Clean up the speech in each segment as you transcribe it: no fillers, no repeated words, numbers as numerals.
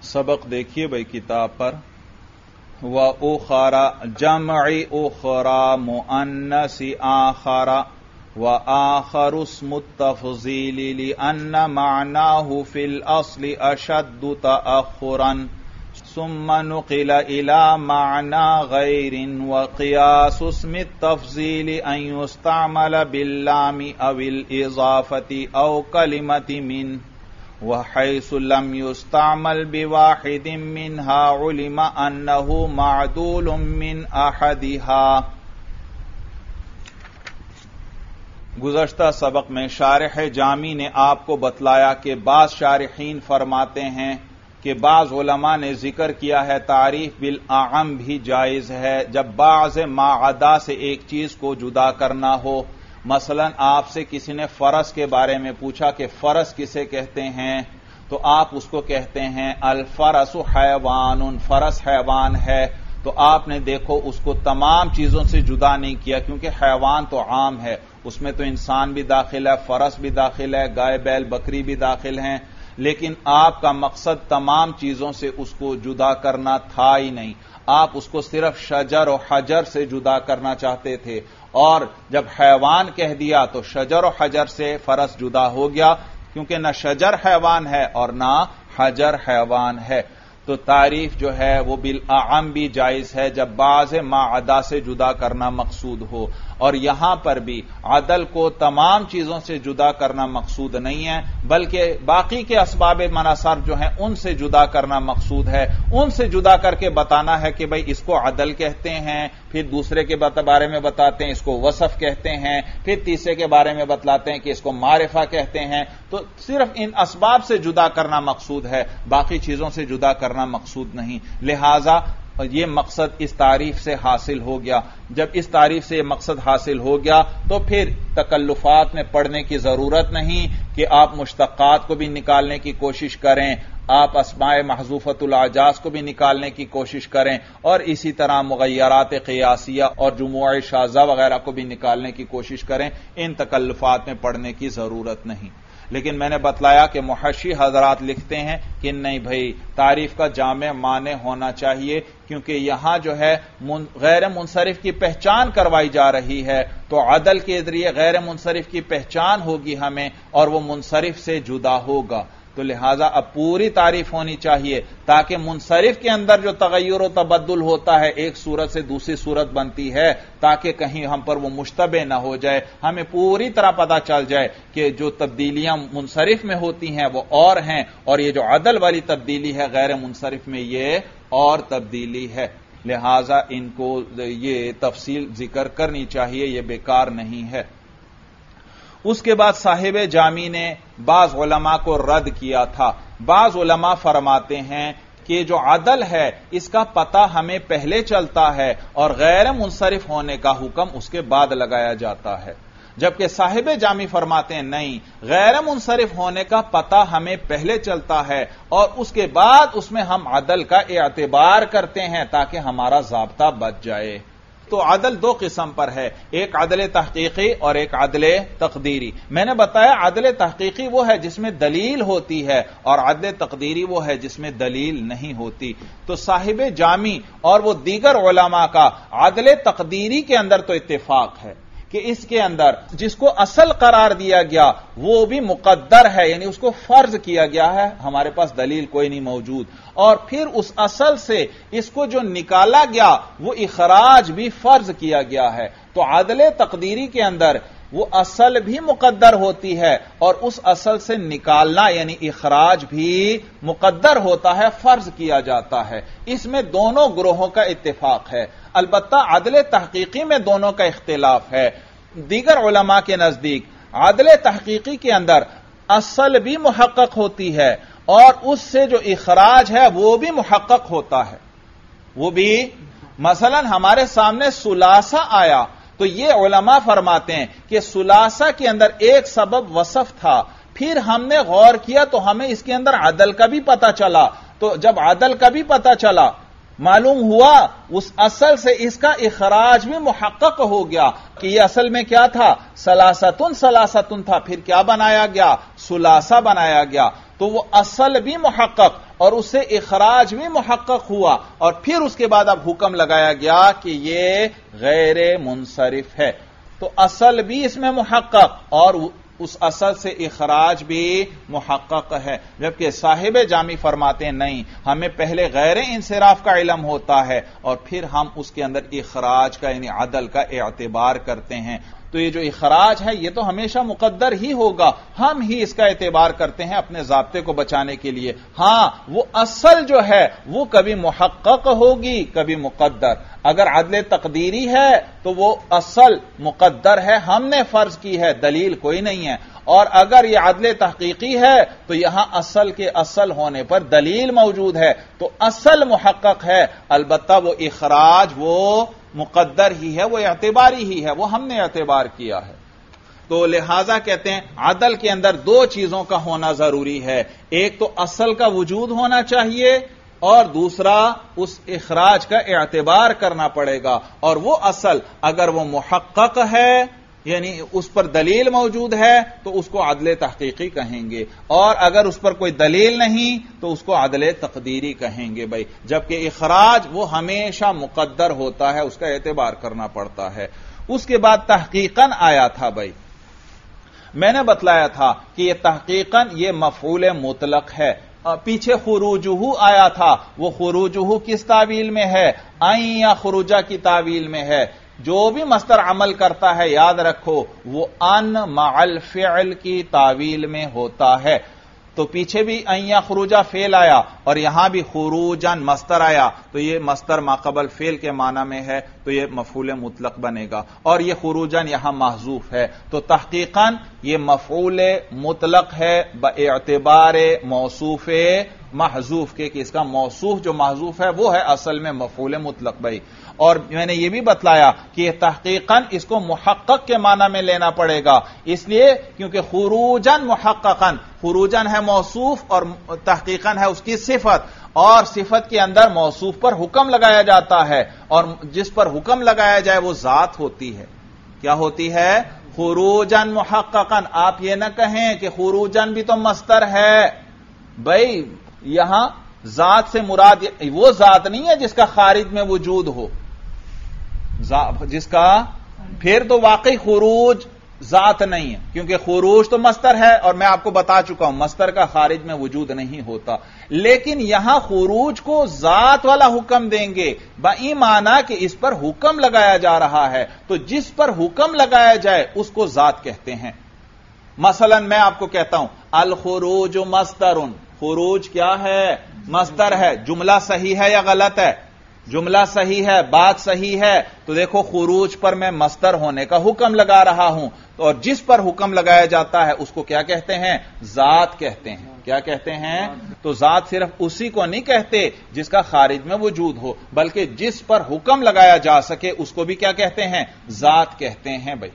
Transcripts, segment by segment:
सबक देखिए भाई किताब पर। व उखरा जमई उखरा मुअन्नसी आखरा व आखरु इस्मु तफज़ील लिअन्न मअनाहु फिल अस्ल अशद्दु तअख़ुरन सुम्मा नुक़िल इला मअना गैरिन व क़ियासु इस्मि तफज़ील अन युस्तअमल बिल्लामि अविल इज़ाफ़ति औ कलिमति मिन वहैसु लम युस्तअमल बिवाहिदिन मिनहा उलिमा अन्नहु मअदूलुम मिन अहदिहा। गुज़श्ता सबक में शारिह जामी ने आपको बतलाया कि बाज़ शारिहीन फरमाते हैं कि बाज़ उलमा ने जिक्र किया है तारीफ बिल आम भी जायज़ है जब बाज़ माअदा से एक चीज को जुदा करना हो। मसलन आपसे किसी ने फरस के बारे में पूछा कि फरस किसे कहते हैं, तो आप उसको कहते हैं अल फरसु हैवानुन, फरस हैवान है। तो आपने देखो उसको तमाम चीजों से जुदा नहीं किया क्योंकि हैवान तो आम है, उसमें तो इंसान भी दाखिल है, फरस भी दाखिल है, गाय बैल बकरी भी दाखिल हैं, लेकिन आपका मकसद तमाम चीजों से उसको जुदा करना था ही नहीं। आप उसको सिर्फ शजर और हजर से जुदा करना चाहते थे, और जब हैवान कह दिया तो शजर और हजर से फरस जुदा हो गया क्योंकि न शजर हैवान है और न हजर हैवान है। तो तारीफ जो है वो बिल आम भी जायज है जब बाज़ माअदा से जुदा करना मकसूद हो, और यहां पर भी अदल को तमाम चीजों से जुदा करना मकसूद नहीं है बल्कि बाकी के असबाब मनासर जो हैं उनसे जुदा करना मकसूद है। उनसे जुदा करके बताना है कि भाई इसको अदल कहते हैं, फिर दूसरे के बारे में बताते हैं इसको वसफ कहते हैं, फिर तीसरे के बारे में बतलाते हैं कि इसको मारिफा कहते हैं। तो सिर्फ इन असबाब से जुदा करना मकसूद है, बाकी चीजों से जुदा करना मकसूद नहीं। लिहाजा ये मकसद इस तारीफ से हासिल हो गया। जब इस तारीफ से ये मकसद हासिल हो गया तो फिर तकल्लुफात में पड़ने की जरूरत नहीं कि आप मुश्तक़ात को भी निकालने की कोशिश करें, आप अस्माए महजूफतुल आजाज को भी निकालने की कोशिश करें, और इसी तरह मुगय्यरात क़ियासिया और जुमुआ शाज़ा वगैरह को भी निकालने की कोशिश करें। इन तकल्लुफात में पड़ने की जरूरत नहीं। लेकिन मैंने बतलाया कि मुहशी हजरात लिखते हैं कि नहीं भाई, तारीफ का जामे माने होना चाहिए क्योंकि यहां जो है गैर मुनसरिफ की पहचान करवाई जा रही है, तो अदल के जरिए गैर मुनसरिफ की पहचान होगी हमें और वो मुनसरिफ से जुदा होगा। तो लिहाजा अब पूरी तारीफ होनी चाहिए ताकि मुनसरिफ के अंदर जो तगय्युर और तबद्दुल होता है, एक सूरत से दूसरी सूरत बनती है, ताकि कहीं हम पर वो मुश्तबे ना हो जाए, हमें पूरी तरह पता चल जाए कि जो तब्दीलियां मुनसरिफ में होती हैं वो और हैं, और ये जो अदल वाली तब्दीली है गैर मुनसरिफ में ये और तब्दीली है। लिहाजा इनको ये तफसील जिक्र करनी चाहिए, ये बेकार नहीं है। उसके बाद साहिब जामी ने बाज उलमा को रद्द किया था। बाज उलमा फरमाते हैं कि जो अदल है इसका पता हमें पहले चलता है और गैर मुनसरिफ होने का हुक्म उसके बाद लगाया जाता है, जबकि साहिब जामी फरमाते हैं नहीं, गैर मुनसरिफ होने का पता हमें पहले चलता है और उसके बाद उसमें हम अदल का एतबार करते हैं ताकि हमारा ज़ाब्ता बच जाए। तो अदल दो किस्म पर है, एक अदल तहकीकी और एक अदल तकदीरी। मैंने बताया अदल तहकीकी वो है जिसमें दलील होती है और अदल तकदीरी वो है जिसमें दलील नहीं होती। तो साहिब जामी और वो दीगर उलमा का अदल तकदीरी के अंदर तो इत्तेफाक है कि इसके अंदर जिसको असल करार दिया गया वो भी मुकद्दर है, यानी उसको फर्ज किया गया है, हमारे पास दलील कोई नहीं मौजूद, और फिर उस असल से इसको जो निकाला गया वो इखराज भी फर्ज किया गया है। तो अदल तकदीरी के अंदर वो असल भी मुकद्दर होती है और उस असल से निकालना यानी इखराज भी मुकद्दर होता है, फर्ज किया जाता है। इसमें दोनों ग्रोहों का इत्तेफाक है। अलबत्ता अदल तहकीकी में दोनों का इख्तिलाफ है। दीगर उलमा के नजदीक अदल तहकीकी के अंदर असल भी मुहक्कक होती है और उससे जो इखराज है वो भी मुहक्कक होता है। वो भी मसलन हमारे सामने सुलासा आया तो ये उलमा फरमाते हैं कि सुलासा के अंदर एक सबब वसफ था, फिर हमने गौर किया तो हमें इसके अंदर अदल का भी पता चला। तो जब अदल का भी पता चला معلوم ہوا اس اصل سے اس کا اخراج بھی محقق ہو گیا کہ یہ اصل میں کیا تھا؟ سلاستن سلاستن تھا، پھر کیا بنایا گیا؟ سلاسہ بنایا گیا. تو وہ اصل بھی محقق اور اس سے اخراج بھی محقق ہوا، اور پھر اس کے بعد اب حکم لگایا گیا کہ یہ غیر منصرف ہے. تو اصل بھی اس میں محقق اور اس اصل سے اخراج بھی محقق ہے. جبکہ صاحب جامی فرماتے ہیں نہیں، ہمیں پہلے غیر انصراف کا علم ہوتا ہے اور پھر ہم اس کے اندر اخراج کا یعنی عدل کا اعتبار کرتے ہیں. تو یہ جو اخراج ہے یہ تو ہمیشہ مقدر ہی ہوگا، ہم ہی اس کا اعتبار کرتے ہیں اپنے ضابطے کو بچانے کے لیے. ہاں وہ اصل جو ہے وہ کبھی محقق ہوگی کبھی مقدر. اگر عدل تقدیری ہے تو وہ اصل مقدر ہے، ہم نے فرض کی ہے، دلیل کوئی نہیں ہے. اور اگر یہ عدل تحقیقی ہے تو یہاں اصل کے اصل ہونے پر دلیل موجود ہے، تو اصل محقق ہے، البتہ وہ اخراج وہ مقدر ہی ہے، وہ اعتباری ہی ہے، وہ ہم نے اعتبار کیا ہے. تو لہذا کہتے ہیں عدل کے اندر دو چیزوں کا ہونا ضروری ہے، ایک تو اصل کا وجود ہونا چاہیے اور دوسرا اس اخراج کا اعتبار کرنا پڑے گا. اور وہ اصل اگر وہ محقق ہے یعنی اس پر دلیل موجود ہے تو اس کو عدل تحقیقی کہیں گے، اور اگر اس پر کوئی دلیل نہیں تو اس کو عدل تقدیری کہیں گے بھائی. جبکہ اخراج وہ ہمیشہ مقدر ہوتا ہے، اس کا اعتبار کرنا پڑتا ہے. اس کے بعد تحقیقاً آیا تھا بھائی، میں نے بتلایا تھا کہ یہ تحقیقاً یہ مفعول مطلق ہے. پیچھے خروجہ آیا تھا، وہ خروجہ کس تعویل میں ہے؟ این یا خروجہ کی تعویل میں ہے. جو بھی مصدر عمل کرتا ہے یاد رکھو وہ ان مع الفعل کی تعویل میں ہوتا ہے. تو پیچھے بھی ان یا خروجہ فعل آیا اور یہاں بھی خروجن مصدر آیا، تو یہ مصدر ما قبل فعل کے معنی میں ہے، تو یہ مفعول مطلق بنے گا. اور یہ خروجن یہاں محذوف ہے، تو تحقیقاً یہ مفعول مطلق ہے باعتبار موصوف محذوف کے، کہ اس کا موصوف جو محذوف ہے وہ ہے اصل میں مفعول مطلق بھائی. اور میں نے یہ بھی بتلایا کہ یہ تحقیقاً اس کو محقق کے معنی میں لینا پڑے گا، اس لیے کیونکہ خروجن محققاً، خروجن ہے موصوف اور تحقیقاً ہے اس کی صفت، اور صفت کے اندر موصوف پر حکم لگایا جاتا ہے، اور جس پر حکم لگایا جائے وہ ذات ہوتی ہے. کیا ہوتی ہے؟ خروجن محققاً. آپ یہ نہ کہیں کہ خروجن بھی تو مصدر ہے بھائی، یہاں ذات سے مراد وہ ذات نہیں ہے جس کا خارج میں وجود ہو، جس کا پھر تو واقعی خروج ذات نہیں ہے، کیونکہ خروج تو مصدر ہے اور میں آپ کو بتا چکا ہوں مصدر کا خارج میں وجود نہیں ہوتا. لیکن یہاں خروج کو ذات والا حکم دیں گے بئی معنی کہ اس پر حکم لگایا جا رہا ہے، تو جس پر حکم لگایا جائے اس کو ذات کہتے ہیں. مثلا میں آپ کو کہتا ہوں الخروج مصدر، خروج کیا ہے؟ مصدر ہے. جملہ صحیح ہے یا غلط ہے؟ جملہ صحیح ہے، بات صحیح ہے. تو دیکھو خروج پر میں مصدر ہونے کا حکم لگا رہا ہوں، اور جس پر حکم لگایا جاتا ہے اس کو کیا کہتے ہیں؟ ذات کہتے ہیں. کیا کہتے ہیں؟ تو ذات صرف اسی کو نہیں کہتے جس کا خارج میں وجود ہو، بلکہ جس پر حکم لگایا جا سکے اس کو بھی کیا کہتے ہیں؟ ذات کہتے ہیں بھائی.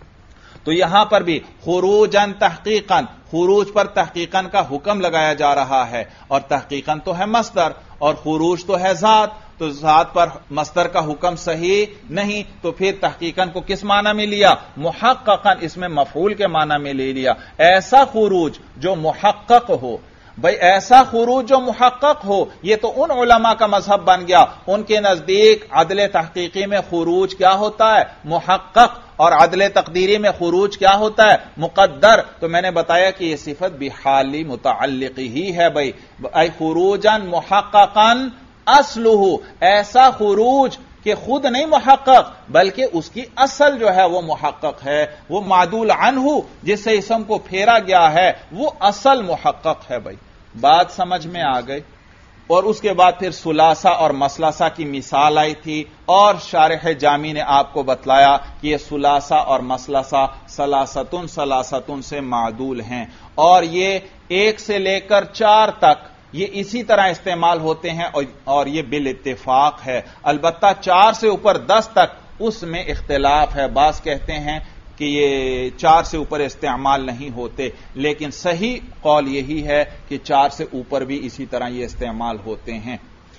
تو یہاں پر بھی خروجن تحقیقاً، خروج پر تحقیقاً کا حکم لگایا جا رہا ہے، اور تحقیقاً تو ہے مصدر اور خروج تو ہے ذات، تو ذات پر مصدر کا حکم صحیح نہیں، تو پھر تحقیقاً کو کس معنی میں لیا؟ محققاً، اس میں مفعول کے معنی میں لے لیا. ایسا خروج جو محقق ہو بھائی، ایسا خروج جو محقق ہو، یہ تو ان علماء کا مذہب بن گیا، ان کے نزدیک عدل تحقیقی میں خروج کیا ہوتا ہے؟ محقق، اور عدل تقدیری میں خروج کیا ہوتا ہے؟ مقدر. تو میں نے بتایا کہ یہ صفت بحالی متعلق ہی ہے بھائی. اے خروجن محققاً اصلہ، ایسا خروج کہ خود نہیں محقق بلکہ اس کی اصل جو ہے وہ محقق ہے، وہ معدول عنہ جس سے اسم کو پھیرا گیا ہے وہ اصل محقق ہے بھائی. بات سمجھ میں آ گئی. اور اس کے بعد پھر ثلاثہ اور مثلثہ کی مثال آئی تھی، اور شارح جامی نے آپ کو بتلایا کہ یہ ثلاثہ اور مثلثہ ثلاثتن ثلاثتن سے معدول ہیں، اور یہ 1 سے لے کر 4 تک یہ اسی طرح استعمال ہوتے ہیں، اور یہ بالاتفاق ہے. البتہ 4 سے اوپر 10 تک اس میں اختلاف ہے. بعض کہتے ہیں کہ یہ 4 سے اوپر استعمال نہیں ہوتے، لیکن صحیح قول یہی ہے کہ 4 سے اوپر بھی اسی طرح یہ استعمال ہوتے ہیں.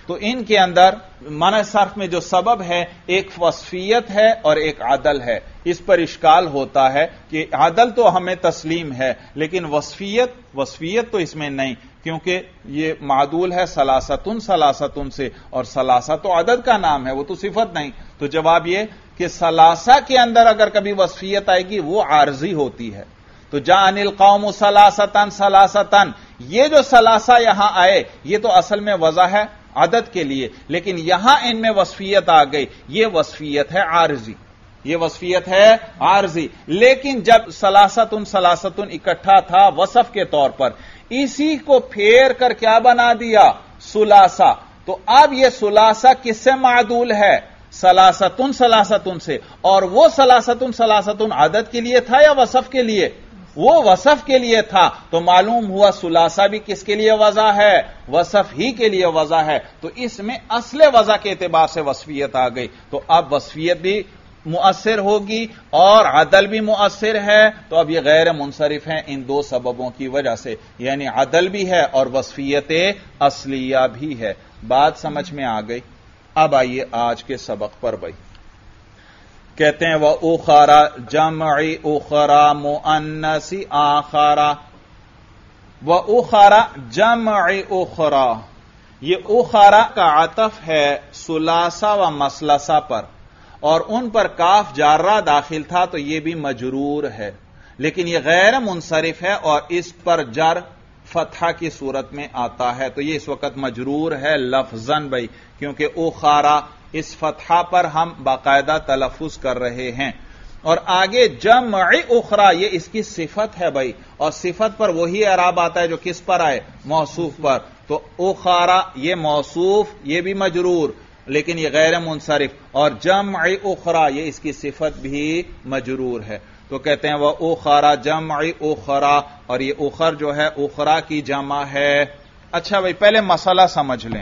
تو ان کے اندر معنی صرف میں جو سبب ہے ایک وصفیت ہے اور ایک عدل ہے. اس پر اشکال ہوتا ہے کہ عدل تو ہمیں تسلیم ہے لیکن وصفیت تو اس میں نہیں، کیونکہ یہ معدول ہے سلاستن سے، اور سلاسہ تو عدد کا نام ہے، وہ تو صفت نہیں. تو جواب یہ کہ سلاسہ کے اندر اگر کبھی وصفیت آئے گی وہ عارضی ہوتی ہے. تو جاء القوم سلاستن، یہ جو سلاسہ یہاں آئے یہ تو اصل میں وضع ہے عدد کے لیے، لیکن یہاں ان میں وصفیت آ گئی، یہ وصفیت ہے عارضی، یہ وصفیت ہے عارضی. لیکن جب سلاستن اکٹھا تھا وصف کے طور پر، اسی کو پھیر کر کیا بنا دیا؟ سلاسہ. تو اب یہ سلاسہ کس سے معدول ہے؟ سلاستن سے. اور وہ سلاستن عدد کے لیے تھا یا وصف کے لیے؟ وہ وصف کے لیے تھا. تو معلوم ہوا سلاسہ بھی کس کے لیے وضع ہے؟ وصف ہی کے لیے وضع ہے. تو اس میں اصل وضع کے اعتبار سے وصفیت آ گئی. تو اب وصفیت بھی مؤثر ہوگی اور عدل بھی مؤثر ہے. تو اب یہ غیر منصرف ہیں ان دو سببوں کی وجہ سے، یعنی عدل بھی ہے اور وصفیت اصلیہ بھی ہے. بات سمجھ میں آ گئی؟ اب آئیے آج کے سبق پر بھائی. کہتے ہیں وَأُخَرَ جمع اخرى مؤنث آخرى. وَأُخَرَ جمع اخرى، یہ اخرى کا عطف ہے ثلاثہ و مثلثہ پر، اور ان پر کاف جارہ داخل تھا تو یہ بھی مجرور ہے، لیکن یہ غیر منصرف ہے اور اس پر جر فتحہ کی صورت میں آتا ہے. تو یہ اس وقت مجرور ہے لفظاً بھائی، کیونکہ اخرى اس فتحہ پر ہم باقاعدہ تلفظ کر رہے ہیں. اور آگے جمع اخرى یہ اس کی صفت ہے بھائی، اور صفت پر وہی اعراب آتا ہے جو کس پر آئے؟ موصوف پر. تو اخرى یہ موصوف، یہ بھی مجرور لیکن یہ غیر منصرف، اور جمع اخرى یہ اس کی صفت بھی مجرور ہے. تو کہتے ہیں وَأُخَرَ جمع اخرى، اور یہ اخر جو ہے اخرى کی جمع ہے. اچھا بھائی پہلے مسئلہ سمجھ لیں.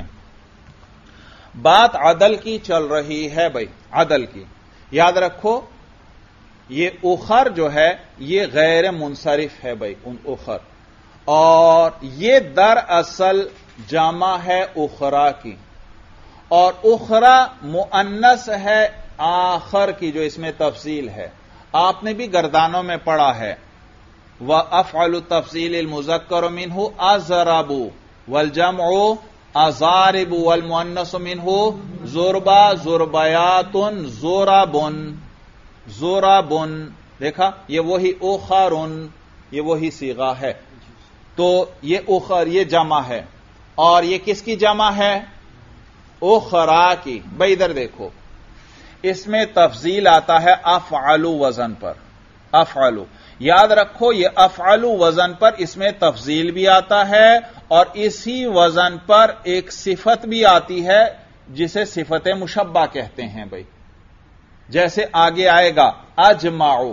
بات عدل کی چل رہی ہے بھائی، عدل کی. یاد رکھو یہ اخر جو ہے یہ غیر منصرف ہے بھائی، ان اخر، اور یہ دراصل جمع ہے اخرى کی، اور اخرى مؤنث ہے آخر کی جو اس میں تفصیل ہے. آپ نے بھی گردانوں میں پڑھا ہے وَأَفْعَلُ التَّفْصِيلِ الْمُذَكَّرُ مِنْهُ أَزْرَبُ وَالْجَمْعُ أَزَارِبُ وَالْمُؤَنَّثُ مِنْهُ زُرْبَ زُرْبَيَاتٌ زُرَبٌ زُرَبٌ. دیکھا یہ وہی اخرٌ، یہ وہی صیغہ ہے. تو یہ اخر یہ جمع ہے، اور یہ کس کی جمع ہے؟ اخرى کی. بھائی ادھر دیکھو اس میں تفضیل آتا ہے افعلو وزن پر. افعلو یاد رکھو یہ افعلو وزن پر اس میں تفضیل بھی آتا ہے، اور اسی وزن پر ایک صفت بھی آتی ہے جسے صفت مشبہ کہتے ہیں بھائی. جیسے آگے آئے گا اجمعو.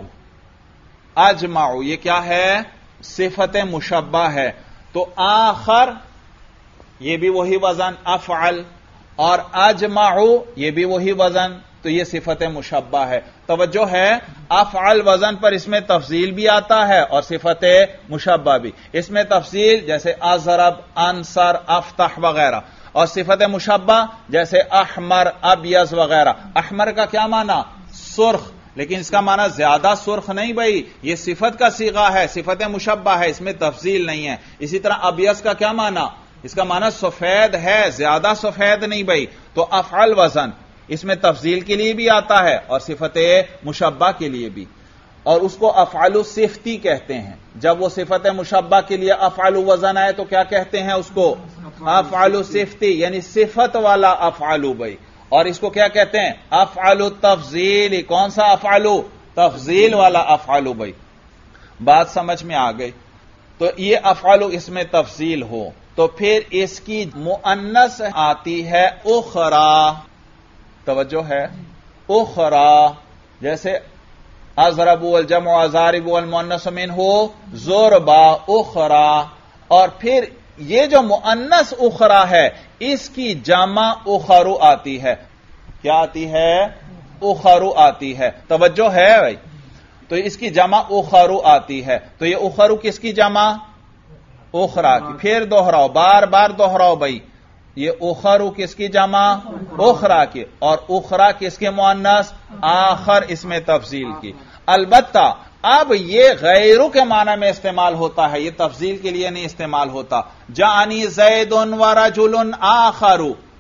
اجمعو یہ کیا ہے؟ صفت مشبہ ہے. تو آخر یہ بھی وہی وزن افعل، اور اجمعو یہ بھی وہی وزن، تو یہ صفت مشبہ ہے. توجہ ہے افعل وزن پر اس میں تفضیل بھی آتا ہے اور صفت مشبہ بھی. اس میں تفضیل جیسے اضرب، انصر، افتح وغیرہ، اور صفت مشبہ جیسے احمر، ابیض وغیرہ. احمر کا کیا معنی؟ سرخ، لیکن اس کا معنی زیادہ سرخ نہیں بھائی، یہ صفت کا صیغہ ہے، صفت مشبہ ہے، اس میں تفضیل نہیں ہے. اسی طرح ابیض کا کیا معنی؟ اس کا معنی سفید ہے، زیادہ سفید نہیں بھائی. تو افعل وزن اس میں تفضیل کے لیے بھی آتا ہے اور صفت مشبہ کے لیے بھی، اور اس کو افعال صفتی کہتے ہیں. جب وہ صفت مشبہ کے لیے افعال وزن آئے تو کیا کہتے ہیں اس کو؟ افعال صفتی، یعنی صفت والا افعال بھائی. اور اس کو کیا کہتے ہیں؟ افعال التفضیل. کون سا افعال؟ تفضیل والا افعال بھائی. بات سمجھ میں آ گئی؟ تو یہ افعال اس میں تفضیل ہو تو پھر اس کی مؤنث آتی ہے اخرى. توجہ ہے اخرى، جیسے اضرب والجمع اضارب والمؤنث منه ضربا اخرى. اور پھر یہ جو مؤنث اخرى ہے اس کی جمع اخرو آتی ہے. کیا آتی ہے؟ اخرو آتی ہے. توجہ ہے بھائی؟ تو اس کی جمع اخرو آتی ہے. تو یہ اخرو کس کی جمع؟ اخرى کی. پھر دوہراؤ، بار بار دوہراؤ بھائی. یہ اخرو کس کی جمع؟ اخرا کی، اور اخرا کس کے مؤنث؟ آخر اس میں تفضیل کی۔ البتہ اب یہ غیرو کے معنی میں استعمال ہوتا ہے، یہ تفضیل کے لیے نہیں استعمال ہوتا۔ جانی زید و رجل آخر،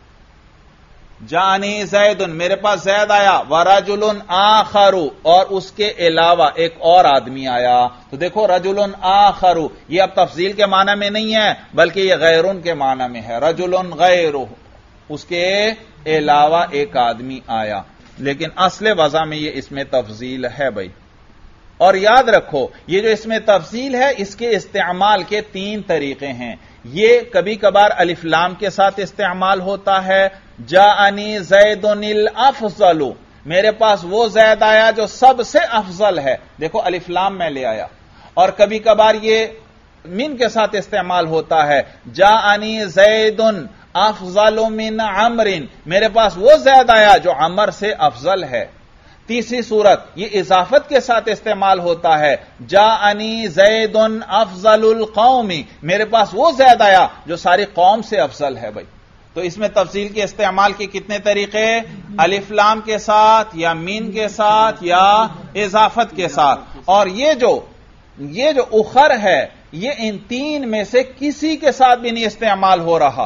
جانی زید، میرے پاس زید آیا، ورجل آخر، اور اس کے علاوہ ایک اور آدمی آیا، تو دیکھو رجل آخر یہ اب تفضیل کے معنی میں نہیں ہے بلکہ یہ غیرن کے معنی میں ہے، رجل غیر، اس کے علاوہ ایک آدمی آیا، لیکن اصل وضع میں یہ اس میں تفضیل ہے بھائی۔ اور یاد رکھو یہ جو اس میں تفصیل ہے اس کے استعمال کے 3 طریقے ہیں۔ یہ کبھی کبھار الف لام کے ساتھ استعمال ہوتا ہے، جاءنی زید الافضل، میرے پاس وہ زید آیا جو سب سے افضل ہے، دیکھو الف لام میں لے آیا۔ اور کبھی کبھار یہ من کے ساتھ استعمال ہوتا ہے، جاءنی زید افضل من عمر، میرے پاس وہ زید آیا جو عمر سے افضل ہے۔ تیسری صورت یہ اضافت کے ساتھ استعمال ہوتا ہے، جاءنی زید افضل القوم، میرے پاس وہ زید آیا جو ساری قوم سے افضل ہے بھائی۔ تو اس میں تفصیل کے استعمال کے کتنے طریقے؟ الف لام کے ساتھ یا مین کے ساتھ یا اضافت کے ساتھ۔ اور یہ جو اخر ہے یہ ان 3 میں سے کسی کے ساتھ بھی نہیں استعمال ہو رہا،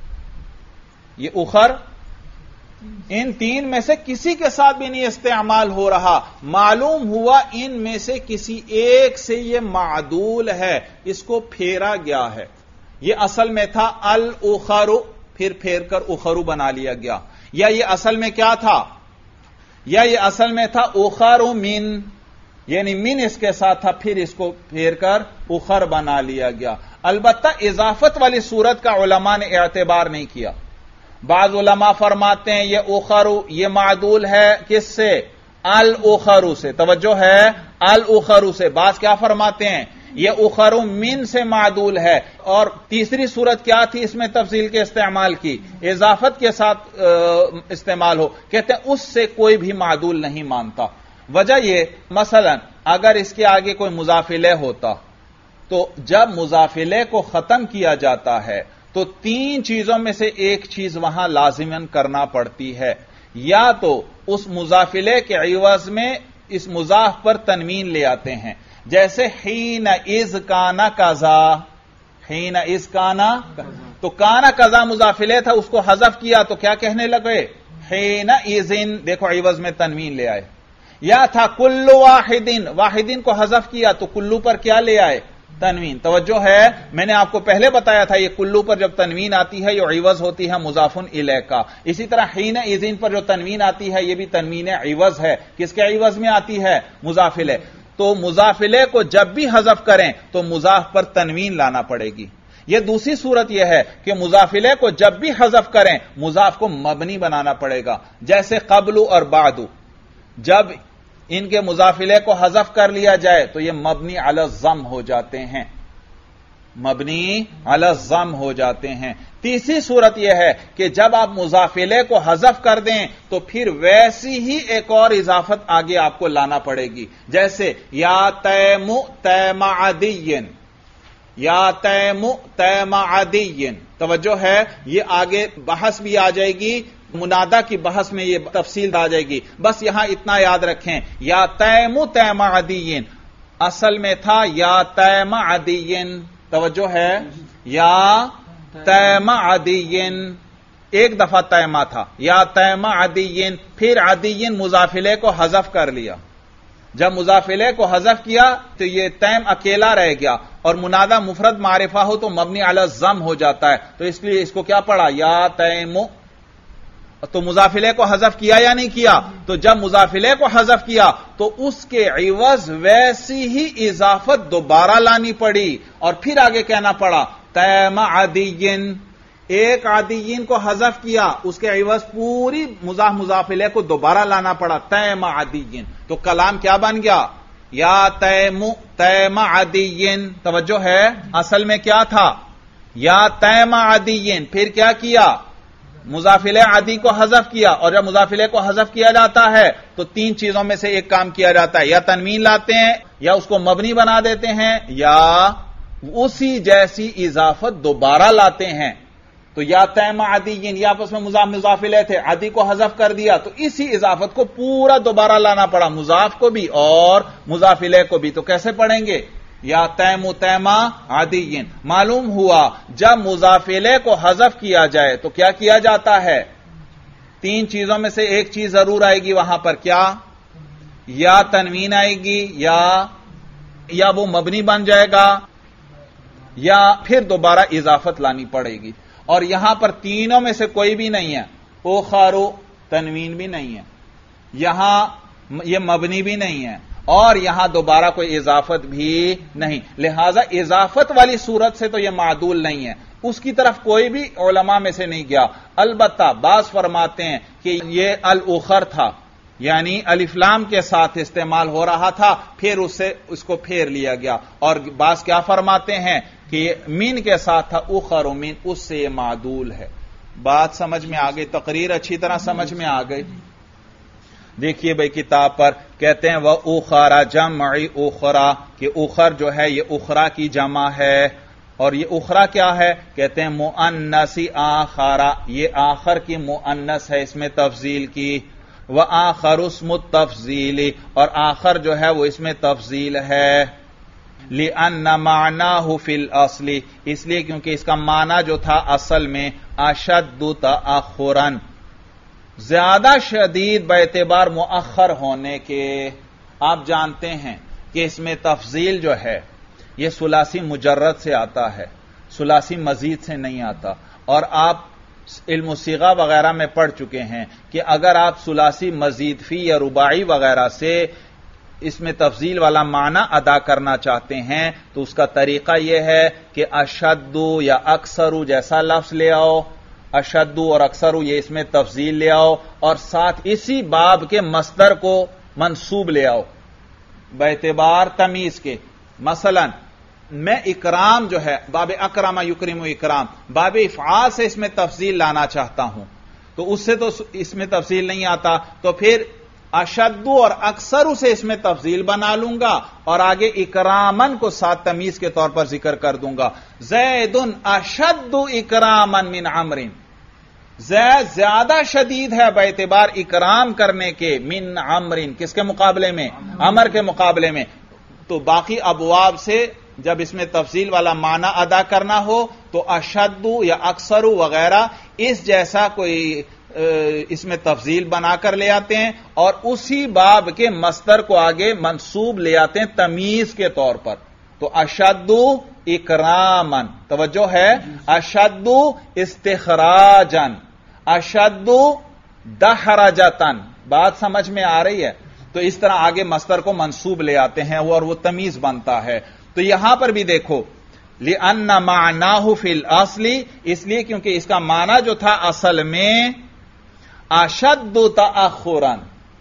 یہ اخر ان 3 میں سے کسی کے ساتھ بھی نہیں استعمال ہو رہا، معلوم ہوا ان میں سے کسی ایک سے یہ معدول ہے، اس کو پھیرا گیا ہے۔ یہ اصل میں تھا الاخرو، پھر پھیر کر اخرو بنا لیا گیا، یا یہ اصل میں کیا تھا، یا یہ اصل میں تھا اخرو من، یعنی من اس کے ساتھ تھا، پھر اس کو پھیر کر اخر بنا لیا گیا۔ البتہ اضافت والی صورت کا علماء نے اعتبار نہیں کیا۔ بعض علماء فرماتے ہیں یہ اخرو یہ معدول ہے کس سے؟ الاخرو سے، توجہ ہے، الاخرو سے۔ بعض کیا فرماتے ہیں یہ اخرو من سے معدول ہے۔ اور تیسری صورت کیا تھی اس میں تفصیل کے استعمال کی؟ اضافت کے ساتھ استعمال ہو، کہتے ہیں اس سے کوئی بھی معدول نہیں مانتا۔ وجہ یہ مثلا اگر اس کے آگے کوئی مضاف الیہ ہوتا تو جب مضاف الیہ کو ختم کیا جاتا ہے تو 3 چیزوں میں سے ایک چیز وہاں لازماً کرنا پڑتی ہے، یا تو اس مضاف الیہ کے عوض میں اس مضاف پر تنوین لے آتے ہیں، جیسے حین اذ کانا کذا، حین اذ کانا، تو کانا کذا مضاف الیہ تھا، اس کو حذف کیا تو کیا کہنے لگے؟ حین اذن، دیکھو عوض میں تنوین لے آئے۔ یا تھا کلو واحدین، واحدین کو حذف کیا تو کلو پر کیا لے آئے؟ تنوین۔ توجہ ہے، میں نے آپ کو پہلے بتایا تھا یہ کلو پر جب تنوین آتی ہے یہ عوض ہوتی ہے مضاف الیہ کا۔ اسی طرح حین اذن پر جو تنوین آتی ہے یہ بھی تنوین عوض ہے، کس کے عوض میں آتی ہے؟ مضاف الیہ۔ تو مضاف الیہ کو جب بھی حذف کریں تو مضاف پر تنوین لانا پڑے گی۔ یہ دوسری صورت یہ ہے کہ مضاف الیہ کو جب بھی حذف کریں مضاف کو مبنی بنانا پڑے گا، جیسے قبل اور بعد، جب ان کے مضاف الیہ کو حذف کر لیا جائے تو یہ مبنی علی الضم ہو جاتے ہیں، مبنی علی الضم ہو جاتے ہیں۔ تیسری صورت یہ ہے کہ جب آپ مضاف الیہ کو حذف کر دیں تو پھر ویسی ہی ایک اور اضافت آگے آپ کو لانا پڑے گی، جیسے یا تیم تیم عدین، یا تیم تیم عدین۔ توجہ ہے، یہ آگے بحث بھی آ جائے گی، منادا کی بحث میں یہ تفصیل آ جائے گی، بس یہاں اتنا یاد رکھیں، یا تیم تیم عدین اصل میں تھا یا تیم عدین، توجہ ہے، یا تیم عدین، ایک دفعہ تیمہ تھا، یا تیم عدین، پھر عدین مضاف الیہ کو حذف کر لیا، جب مضاف الیہ کو حذف کیا تو یہ تیم اکیلا رہ گیا، اور منادا مفرد معرفہ ہو تو مبنی علی الضم ہو جاتا ہے، تو اس لیے اس کو کیا پڑھا؟ یا تیم، تو مضاف الیہ کو حذف کیا یا نہیں کیا؟ تو جب مضاف الیہ کو حذف کیا تو اس کے عوض ویسی ہی اضافت دوبارہ لانی پڑی، اور پھر آگے کہنا پڑا تیم عدین، ایک عدین کو حذف کیا اس کے عوض پوری مضاف الیہ کو دوبارہ لانا پڑا، تیم عدین، تو کلام کیا بن گیا؟ یا تیم تیم عدین۔ توجہ ہے، اصل میں کیا تھا؟ یا تیم عدین، پھر کیا کیا؟ مضاف الیہ عدی کو حذف کیا، اور جب مضاف الیہ کو حذف کیا جاتا ہے تو 3 چیزوں میں سے ایک کام کیا جاتا ہے، یا تنوین لاتے ہیں، یا اس کو مبنی بنا دیتے ہیں، یا اسی جیسی اضافت دوبارہ لاتے ہیں۔ تو یا تیم عدیین، یا آپس میں مضاف الیہ تھے، عدی کو حذف کر دیا تو اسی اضافت کو پورا دوبارہ لانا پڑا، مضاف کو بھی اور مضاف الیہ کو بھی. تو کیسے پڑھیں گے؟ یا تیم تیما عدیین. معلوم ہوا جب مضاف الیہ کو حذف کیا جائے تو کیا کیا جاتا ہے؟ تین چیزوں میں سے ایک چیز ضرور آئے گی وہاں پر. کیا؟ یا تنوین آئے گی، یا وہ مبنی بن جائے گا، یا پھر دوبارہ اضافت لانی پڑے گی. اور یہاں پر تینوں میں سے کوئی بھی نہیں ہے. اخرو تنوین بھی نہیں ہے، یہاں یہ مبنی بھی نہیں ہے، اور یہاں دوبارہ کوئی اضافت بھی نہیں. لہذا اضافت والی صورت سے تو یہ معدول نہیں ہے، اس کی طرف کوئی بھی علماء میں سے نہیں گیا. البتہ بعض فرماتے ہیں کہ یہ الاخر تھا، یعنی الف لام کے ساتھ استعمال ہو رہا تھا، پھر اس کو پھیر لیا گیا. اور بعض کیا فرماتے ہیں کہ یہ مین کے ساتھ تھا، اخر مین، اس سے یہ معدول ہے. بات سمجھ میں آ گئی؟ تقریر اچھی طرح سمجھ میں آ گئی؟ دیکھیے بھائی کتاب پر کہتے ہیں وہ اخرا جمع اخرا، کہ اخر جو ہے یہ اخرا کی جمع ہے. اور یہ اخرا کیا ہے؟ کہتے ہیں مؤنث آخرا، یہ آخر کی مؤنث ہے، اس میں تفضیل کی. وآخر اسم التفضیل، اور آخر جو ہے وہ اس میں تفضیل ہے. لأن معناه فی الاصل، اس لیے کیونکہ اس کا معنی جو تھا اصل میں اشد تأخرا، زیادہ شدید باعتبار مؤخر ہونے کے. آپ جانتے ہیں کہ اس میں تفضیل جو ہے یہ ثلاثی مجرد سے آتا ہے، ثلاثی مزید سے نہیں آتا. اور آپ علم الصیغہ وغیرہ میں پڑھ چکے ہیں کہ اگر آپ ثلاثی مزید فی یا رباعی وغیرہ سے اس میں تفضیل والا معنی ادا کرنا چاہتے ہیں تو اس کا طریقہ یہ ہے کہ اشد یا اکثر جیسا لفظ لے آؤ، اشد اور اکثر یہ اس میں تفضیل لے آؤ، اور ساتھ اسی باب کے مصدر کو منصوب لے آؤ باعتبار تمیز کے. مثلا میں اکرام جو ہے باب اکرم یکرم اکرام، باب افعال سے اس میں تفضیل لانا چاہتا ہوں تو اس سے تو اس میں تفضیل نہیں آتا، تو پھر اشد اور اکثر سے اس میں تفضیل بنا لوں گا اور آگے اکرامن کو ساتھ تمیز کے طور پر ذکر کر دوں گا. زید اشد اکرامن من عمر، زید زیادہ شدید ہے باعتبار اکرام کرنے کے، من عمر کس کے مقابلے میں؟ عمر کے مقابلے میں. تو باقی ابواب سے جب اس میں تفضیل والا معنی ادا کرنا ہو تو اشد یا اکثر وغیرہ اس جیسا کوئی اس میں تفضیل بنا کر لے آتے ہیں اور اسی باب کے مصدر کو آگے منصوب لے آتے ہیں تمیز کے طور پر. تو اشد اکرامن، توجہ ہے، اشد استخراجن، اشد دحرجتن. بات سمجھ میں آ رہی ہے؟ تو اس طرح آگے مصدر کو منصوب لے آتے ہیں اور وہ تمیز بنتا ہے. تو یہاں پر بھی دیکھو لأن معناه فی الاصل، اس لیے کیونکہ اس کا معنی جو تھا اصل میں اشد تأخرا،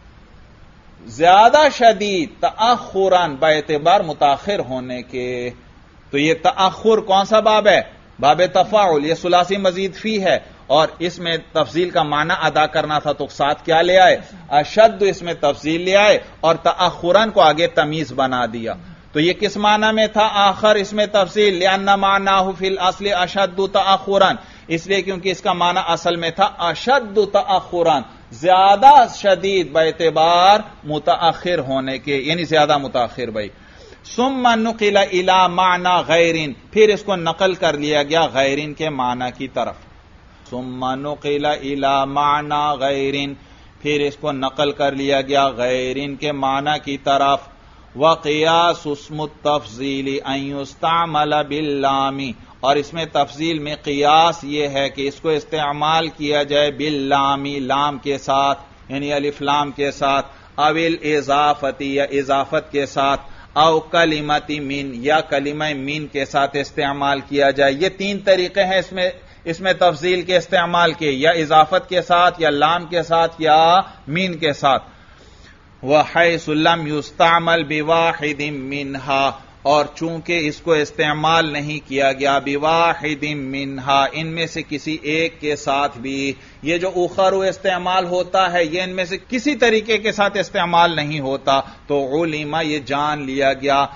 زیادہ شدید، تأخرا باعتبار متاخر ہونے کے. تو یہ تأخر کون سا باب ہے؟ باب تفاعل. یہ ثلاثی مزید فی ہے اور اس میں تفضیل کا معنی ادا کرنا تھا تو ساتھ کیا لے آئے؟ اشد اس میں تفضیل لے آئے اور تأخرا کو آگے تمیز بنا دیا. تو یہ کس معنی میں تھا آخر اس میں تفصیل؟ لأن معناه فی الاصل اشد تأخرا، اس لیے کیونکہ اس کا معنی اصل میں تھا اشد تأخرا، زیادہ شدید باعتبار متاخر ہونے کے، یعنی زیادہ متاخر. بھائی ثم نقل الى معنى غیر، پھر اس کو نقل کر لیا گیا غیرین کے معنی کی طرف. ثم نقل الى معنى غیر، پھر اس کو نقل کر لیا گیا غیرین کے معنی کی طرف. وقیاس اسم التفضیل ان یستعمل باللام، اور اس میں تفضیل میں قیاس یہ ہے کہ اس کو استعمال کیا جائے باللام، لام کے ساتھ، یعنی الف لام کے ساتھ، او الاضافتی یا اضافت کے ساتھ، او کلمت من یا کلمہ من کے ساتھ استعمال کیا جائے. یہ تین طریقے ہیں اس میں تفضیل کے استعمال کے، یا اضافت کے ساتھ، یا لام کے ساتھ، یا من کے ساتھ. وحیث لم یستعمل بواحد منہا، اور چونکہ اس کو استعمال نہیں کیا گیا بواحد منہا، ان میں سے کسی ایک کے ساتھ بھی. یہ جو اخر استعمال ہوتا ہے یہ ان میں سے کسی طریقے کے ساتھ استعمال نہیں ہوتا، تو علما یہ جان لیا گیا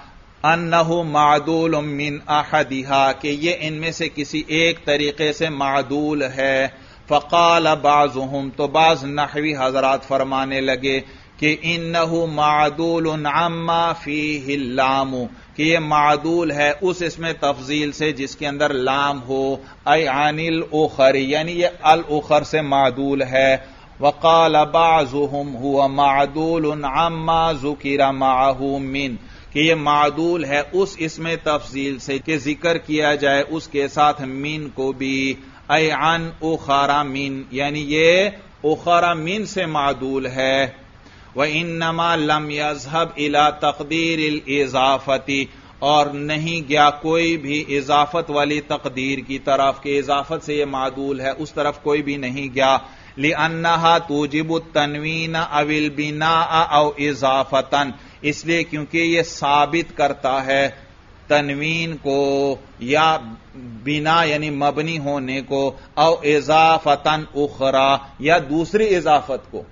انہ معدول من احدہا کہ یہ ان میں سے کسی ایک طریقے سے معدول ہے. فقال بعضهم تو بعض نحوی حضرات فرمانے لگے کہ انہ معدول عما فیہ اللام کہ یہ معدول ہے اس اسم تفضیل سے جس کے اندر لام ہو. ای عن الاخر یعنی یہ الاخر سے معدول ہے. وقال بعضهم هو معدول عما ذکر معه من کہ یہ معدول ہے اس اسم تفضیل سے کہ ذکر کیا جائے اس کے ساتھ من کو بھی. ای عن اخر من یعنی یہ اخر من سے معدول ہے. وانما لم يذهب الى تقدیر الاضافتی اور نہیں گیا کوئی بھی اضافت والی تقدیر کی طرف کہ اضافت سے یہ معدول ہے اس طرف کوئی بھی نہیں گیا. لأنها توجب التنوین او البناء او اضافتا اس لیے کیونکہ یہ ثابت کرتا ہے تنوین کو یا بنا یعنی مبنی ہونے کو او اضافتا اخرى یا دوسری اضافت کو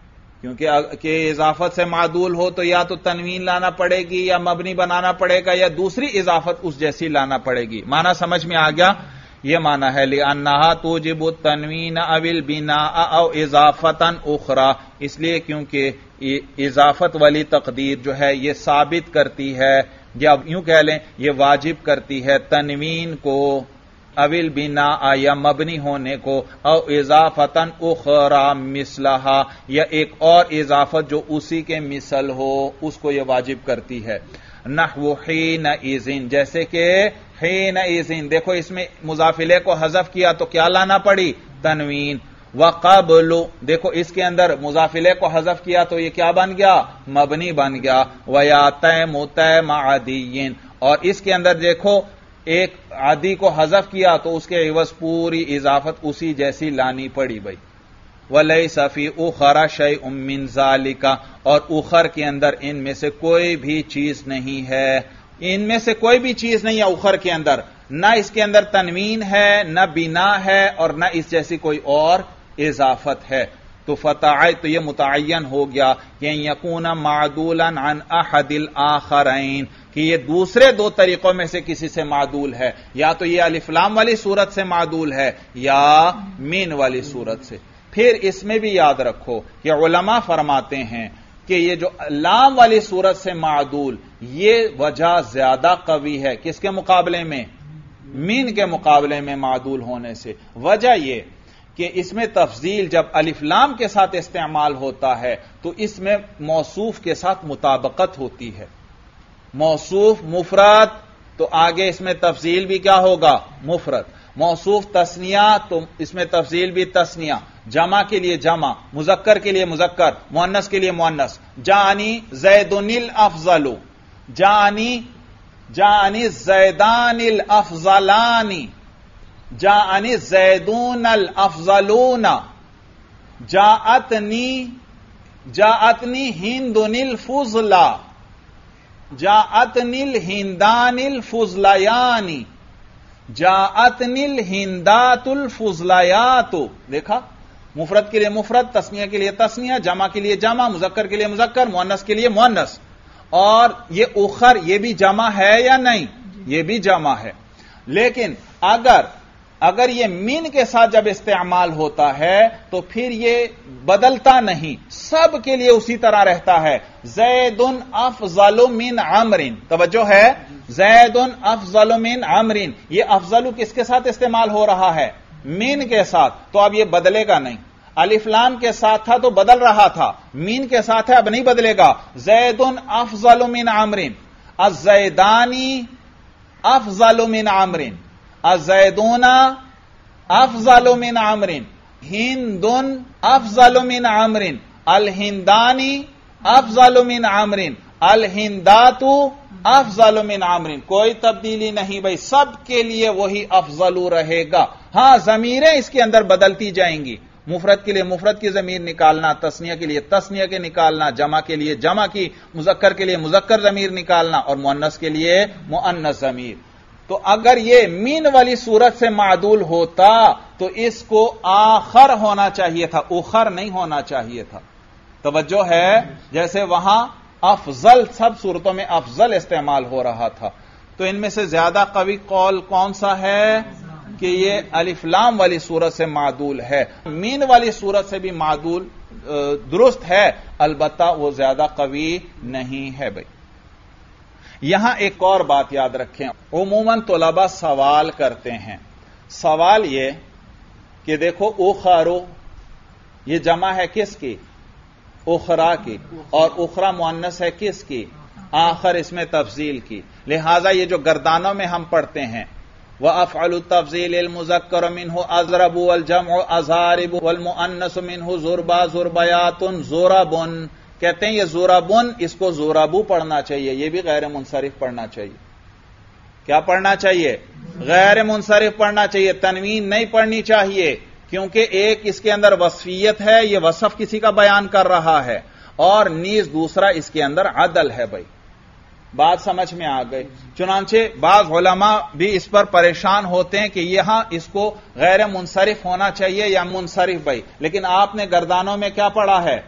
کیونکہ کہ اضافت سے معدول ہو تو یا تو تنوین لانا پڑے گی یا مبنی بنانا پڑے گا یا دوسری اضافت اس جیسی لانا پڑے گی. معنی سمجھ میں آ گیا؟ یہ معنی ہے لأنها توجب التنوین او البناء او اضافتا اخرى اس لیے کیونکہ اضافت والی تقدیر جو ہے یہ ثابت کرتی ہے یا یوں کہہ لیں یہ واجب کرتی ہے تنوین کو اویل بنا یا مبنی ہونے کو او اضافتا اخرى مثلها یا ایک اور اضافت جو اسی کے مثل ہو اس کو یہ واجب کرتی ہے. نحو حینئذ جیسے کہ حینئذ دیکھو اس میں مضاف الیہ کو حذف کیا تو کیا لانا پڑی؟ تنوین. وقبل دیکھو اس کے اندر مضاف الیہ کو حذف کیا تو یہ کیا بن گیا؟ مبنی بن گیا. ویاتیم تیم عدی اور اس کے اندر دیکھو ایک عادی کو حذف کیا تو اس کے عوض پوری اضافت اسی جیسی لانی پڑی بھائی. وَلَيْسَ فِي أُخَرَ شَيْءٌ مِّن ذَلِكَ اور اخر کے اندر ان میں سے کوئی بھی چیز نہیں ہے. ان میں سے کوئی بھی چیز نہیں ہے اخر کے اندر، نہ اس کے اندر تنوین ہے نہ بنا ہے اور نہ اس جیسی کوئی اور اضافت ہے. تو تو یہ متعین ہو گیا کہ یکون معدولا عن احد الاخرین کہ یہ دوسرے دو طریقوں میں سے کسی سے معدول ہے، یا تو یہ الف لام والی صورت سے معدول ہے یا مین والی صورت سے. پھر اس میں بھی یاد رکھو کہ علماء فرماتے ہیں کہ یہ جو لام والی صورت سے معدول یہ وجہ زیادہ قوی ہے کس کے مقابلے میں؟ مین کے مقابلے میں معدول ہونے سے. وجہ یہ کہ اس میں تفضیل جب الف لام کے ساتھ استعمال ہوتا ہے تو اس میں موصوف کے ساتھ مطابقت ہوتی ہے. موصوف مفرد تو آگے اس میں تفضیل بھی کیا ہوگا؟ مفرد. موصوف تثنیہ تو اس میں تفضیل بھی تثنیہ. جمع کے لیے جمع، مذکر کے لیے مذکر، مؤنث کے لیے مؤنث. جانی زیدن الافضل، جانی زیدان الافضلانی، جاءنی زیدون الافضلون، جاءتنی ہندن الفضلا، جاءتنی الہندان الفضلیانی، جاءتنی الہندات الفضلیات. دیکھا، مفرد کے لیے مفرد، تثنیہ کے لیے تثنیہ، جمع کے لیے جمع، مذکر کے لیے مذکر، مؤنث کے لیے مؤنث. اور یہ اخر یہ بھی جمع ہے یا نہیں؟ یہ بھی جمع ہے. لیکن اگر یہ من کے ساتھ جب استعمال ہوتا ہے تو پھر یہ بدلتا نہیں، سب کے لیے اسی طرح رہتا ہے. زید افضل من عمر، توجہ ہے، زید افضل من عمر، یہ افضل کس کے ساتھ استعمال ہو رہا ہے؟ من کے ساتھ. تو اب یہ بدلے گا نہیں. الف لام کے ساتھ تھا تو بدل رہا تھا، مین کے ساتھ ہے اب نہیں بدلے گا. زید افضل من عمر، الزیدانی افضل من عمر، الزیدون افضل من عمر، ہند افضل من عمر، الہندانی افضل من عمر، الہندات افضل من عمر. کوئی تبدیلی نہیں بھائی، سب کے لیے وہی افضل رہے گا. ہاں ضمیریں اس کے اندر بدلتی جائیں گی، مفرد کے لیے مفرد کی ضمیر نکالنا، تثنیہ کے لیے تثنیہ کے نکالنا، جمع کے لیے جمع کی، مذکر کے لیے مذکر ضمیر نکالنا اور مؤنث کے لیے مؤنث ضمیر. تو اگر یہ مین والی صورت سے معدول ہوتا تو اس کو آخر ہونا چاہیے تھا، اخر نہیں ہونا چاہیے تھا. توجہ ہے، جیسے وہاں افضل سب صورتوں میں افضل استعمال ہو رہا تھا. تو ان میں سے زیادہ قوی قول کون سا ہے کہ یہ الف لام والی صورت سے معدول ہے. مین والی صورت سے بھی معدول درست ہے، البتہ وہ زیادہ قوی نہیں ہے. بھائی یہاں ایک اور بات یاد رکھیں، عموماً طلباء سوال کرتے ہیں. سوال یہ کہ دیکھو اخرو یہ جمع ہے کس کی؟ اخرا کی، اور اخرا مؤنث ہے کس کی؟ آخر اس میں تفضیل کی. لہذا یہ جو گردانوں میں ہم پڑھتے ہیں وَأَفْعَلُ التَّفْضِيلِ الْمُذَكَّرُ مِنْهُ أَضْرَبُ وَالْجَمْعُ أَضَارِبُ وَالْمُؤَنَّثُ مِنْهُ زُرْبَا زُرْبَيَاتٌ زُرَبٌ، کہتے ہیں یہ زُرَبٌ، اس کو زُرَبُ پڑھنا چاہیے، یہ بھی غیر منصرف پڑھنا چاہیے. کیا پڑھنا چاہیے؟ غیر منصرف پڑھنا چاہیے، تنوین نہیں پڑھنی چاہیے، کیونکہ ایک اس کے اندر وصفیت ہے، یہ وصف کسی کا بیان کر رہا ہے، اور نیز دوسرا اس کے اندر عدل ہے. بھائی بات سمجھ میں آ گئی. چنانچہ بعض علماء بھی اس پر پریشان ہوتے ہیں کہ یہاں اس کو غیر منصرف ہونا چاہیے یا منصرف. بھائی لیکن آپ نے گردانوں میں کیا پڑھا ہے؟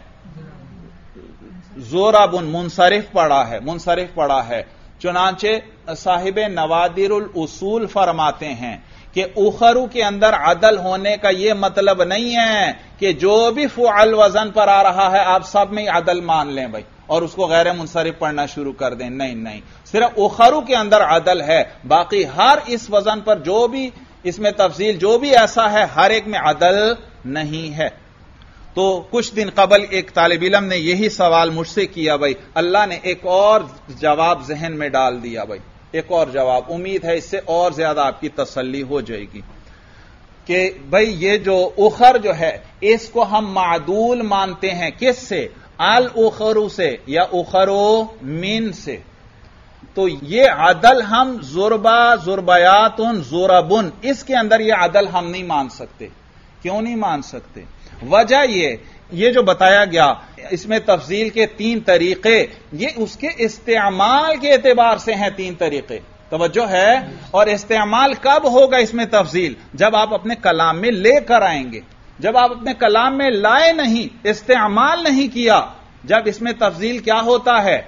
زورابن، منصرف پڑھا ہے، منصرف پڑھا ہے. چنانچہ صاحب نوادر الاصول فرماتے ہیں کہ اخرو کے اندر عدل ہونے کا یہ مطلب نہیں ہے کہ جو بھی فعل وزن پر آ رہا ہے آپ سب میں عدل مان لیں بھائی اور اس کو غیر منصرف پڑھنا شروع کر دیں. نہیں نہیں، صرف اخرو کے اندر عدل ہے، باقی ہر اس وزن پر جو بھی اس میں تفصیل جو بھی ایسا ہے ہر ایک میں عدل نہیں ہے. تو کچھ دن قبل ایک طالب علم نے یہی سوال مجھ سے کیا. بھائی اللہ نے ایک اور جواب ذہن میں ڈال دیا. بھائی ایک اور جواب، امید ہے اس سے اور زیادہ آپ کی تسلی ہو جائے گی کہ بھائی یہ جو اخر جو ہے اس کو ہم معدول مانتے ہیں کس سے؟ الاخرو سے یا اخرو من سے. تو یہ عدل ہم زربا زربیاتن زوربن، اس کے اندر یہ عدل ہم نہیں مان سکتے. کیوں نہیں مان سکتے؟ وجہ یہ جو بتایا گیا اس میں تفضیل کے 3 طریقے، یہ اس کے استعمال کے اعتبار سے ہیں 3 طریقے. توجہ ہے؟ اور استعمال کب ہوگا اس میں تفضیل؟ جب آپ اپنے کلام میں لے کر آئیں گے. جب آپ اپنے کلام میں لائے نہیں، استعمال نہیں کیا، جب اس میں تفضیل کیا ہوتا ہے؟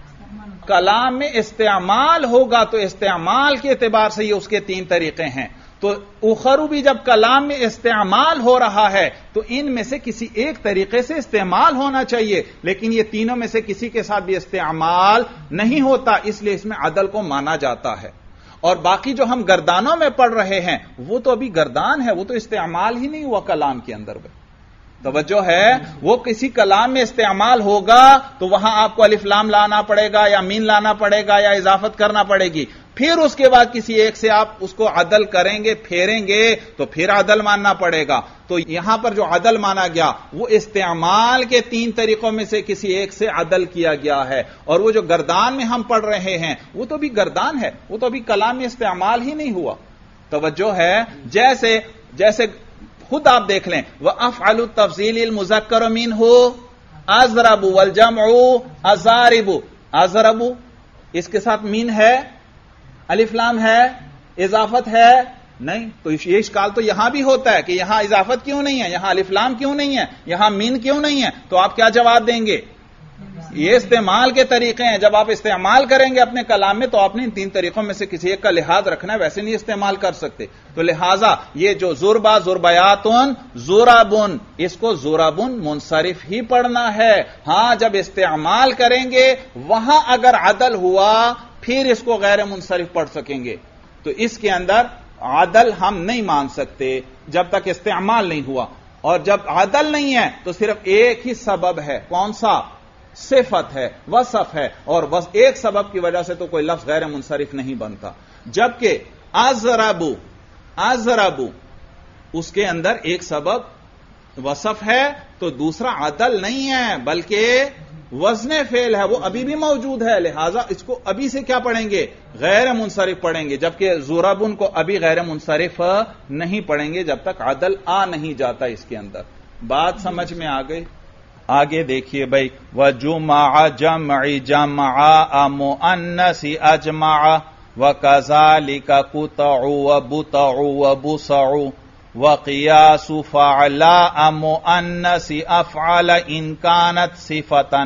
کلام میں استعمال ہوگا. تو استعمال کے اعتبار سے یہ اس کے 3 طریقے ہیں. تو اخرو بھی جب کلام میں استعمال ہو رہا ہے تو ان میں سے کسی ایک طریقے سے استعمال ہونا چاہیے، لیکن یہ تینوں میں سے کسی کے ساتھ بھی استعمال نہیں ہوتا، اس لیے اس میں عدل کو مانا جاتا ہے. اور باقی جو ہم گردانوں میں پڑھ رہے ہیں وہ تو ابھی گردان ہے، وہ تو استعمال ہی نہیں ہوا کلام کے اندر. توجہ ہے؟ وہ کسی کلام میں استعمال ہوگا تو وہاں آپ کو الف لام لانا پڑے گا یا مین لانا پڑے گا یا اضافت کرنا پڑے گی. پھر اس کے بعد کسی ایک سے آپ اس کو عدل کریں گے، پھیریں گے تو پھر عدل ماننا پڑے گا. تو یہاں پر جو عدل مانا گیا وہ استعمال کے 3 طریقوں میں سے کسی ایک سے عدل کیا گیا ہے. اور وہ جو گردان میں ہم پڑھ رہے ہیں وہ تو بھی گردان ہے، وہ تو ابھی کلام میں استعمال ہی نہیں ہوا. توجہ ہے؟ جیسے خود آپ دیکھ لیں وَأَفْعَلُ التَّفْضِيلِ الْمُذَكَّرُ مِنْهُ أَضْرَبُ وَالْجَمْعُ أَضَارِبُ. أَضْرَبُ اس کے ساتھ مین ہے، الف لام ہے، اضافت ہے نہیں. تو یہ اشکال تو یہاں بھی ہوتا ہے کہ یہاں اضافت کیوں نہیں ہے، یہاں الف لام کیوں نہیں ہے، یہاں مین کیوں نہیں ہے. تو آپ کیا جواب دیں گے؟ یہ استعمال کے طریقے ہیں. جب آپ استعمال کریں گے اپنے کلام میں تو آپ نے ان 3 طریقوں میں سے کسی ایک کا لحاظ رکھنا ہے، ویسے نہیں استعمال کر سکتے. تو لہذا یہ جو زربا زربیاتن زورابن، اس کو زورابن منصرف ہی پڑھنا ہے. ہاں جب استعمال کریں گے وہاں اگر عدل ہوا پھر اس کو غیر منصرف پڑھ سکیں گے. تو اس کے اندر عدل ہم نہیں مان سکتے جب تک استعمال نہیں ہوا. اور جب عدل نہیں ہے تو صرف ایک ہی سبب ہے. کون سا؟ صفت ہے، وصف ہے. اور بس ایک سبب کی وجہ سے تو کوئی لفظ غیر منصرف نہیں بنتا. جبکہ اضربو اس کے اندر ایک سبب وصف ہے تو دوسرا عدل نہیں ہے بلکہ وزن فعل ہے، وہ ابھی بھی موجود ہے. لہذا اس کو ابھی سے کیا پڑھیں گے؟ غیر منصرف پڑھیں گے. جبکہ زورابن کو ابھی غیر منصرف نہیں پڑھیں گے جب تک عدل آ نہیں جاتا اس کے اندر. بات سمجھ میں آ گئی؟ آگے دیکھیے بھائی وَجُمَعَ جَمْعِ جَمْعَ مُؤَنَّثِ أَجْمَعَ وَكَذَلِكَ قُطَعُ وَبُطَعُ وَبُصَعُ وقیاس فعلاء مؤنث افعل ان كانت صفة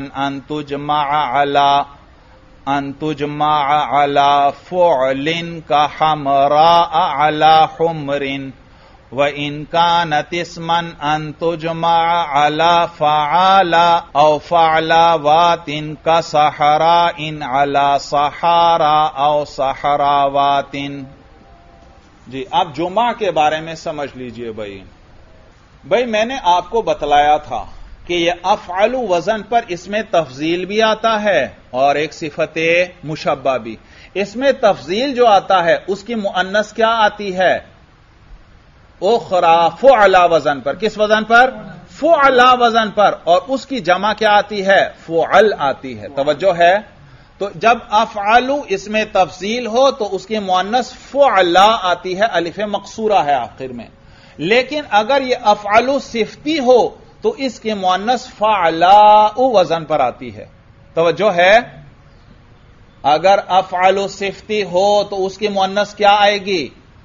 ان تجمع على فعل كحمراء على حمر وإن كانت اسما أن تجمع على فعال أو فعلاوات كصحراء على صحارى أو صحراوات. جی آپ جمع کے بارے میں سمجھ لیجئے بھائی میں نے آپ کو بتلایا تھا کہ یہ افعل وزن پر اس میں تفضیل بھی آتا ہے اور ایک صفت مشبہ بھی. اس میں تفضیل جو آتا ہے اس کی مؤنث کیا آتی ہے؟ اخرى فعلا وزن پر. کس وزن پر؟ فعلا وزن پر. اور اس کی جمع کیا آتی ہے؟ فعل آتی ہے. توجہ ہے؟ تو جب افعلو اس میں تفضیل ہو تو اس کی مؤنث فعلا آتی ہے، الف مقصورہ ہے آخر میں. لیکن اگر یہ افعلو صفتی ہو تو اس کی مؤنث فعلاء وزن پر آتی ہے. توجہ ہے؟ اگر افعلو صفتی ہو تو اس کی مؤنث کیا آئے گی؟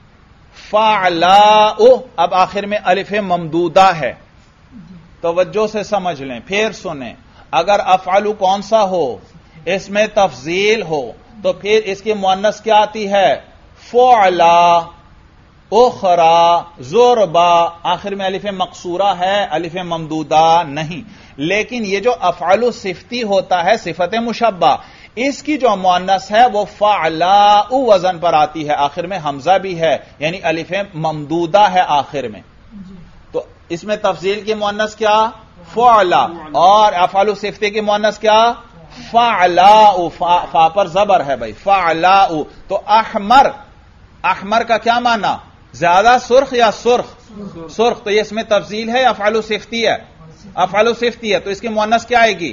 فعلاء. اب آخر میں الف ممدودہ ہے، توجہ سے سمجھ لیں پھر سنیں. اگر افعلو کون سا ہو؟ اس میں تفضیل ہو تو پھر اس کی مؤنث کیا آتی ہے؟ فعلا، اخرى، ضربا. آخر میں الف مقصورہ ہے، الف ممدودہ نہیں. لیکن یہ جو افعل صفتی ہوتا ہے صفت مشبہ، اس کی جو مؤنث ہے وہ فعلاء وزن پر آتی ہے، آخر میں حمزہ بھی ہے یعنی الف ممدودہ ہے آخر میں. تو اس میں تفضیل کی مؤنث کیا؟ فعلا. اور افعل صفتی کی مؤنث کیا؟ فعلاء. فا پر زبر ہے بھائی، فعلاء. تو احمر، احمر کا کیا معنی؟ زیادہ سرخ یا سرخ؟ سرخ. تو یہ اس میں تفضیل ہے یا افعل صفتی ہے؟ افعل صفتی ہے. تو اس کی مؤنث کیا آئے گی؟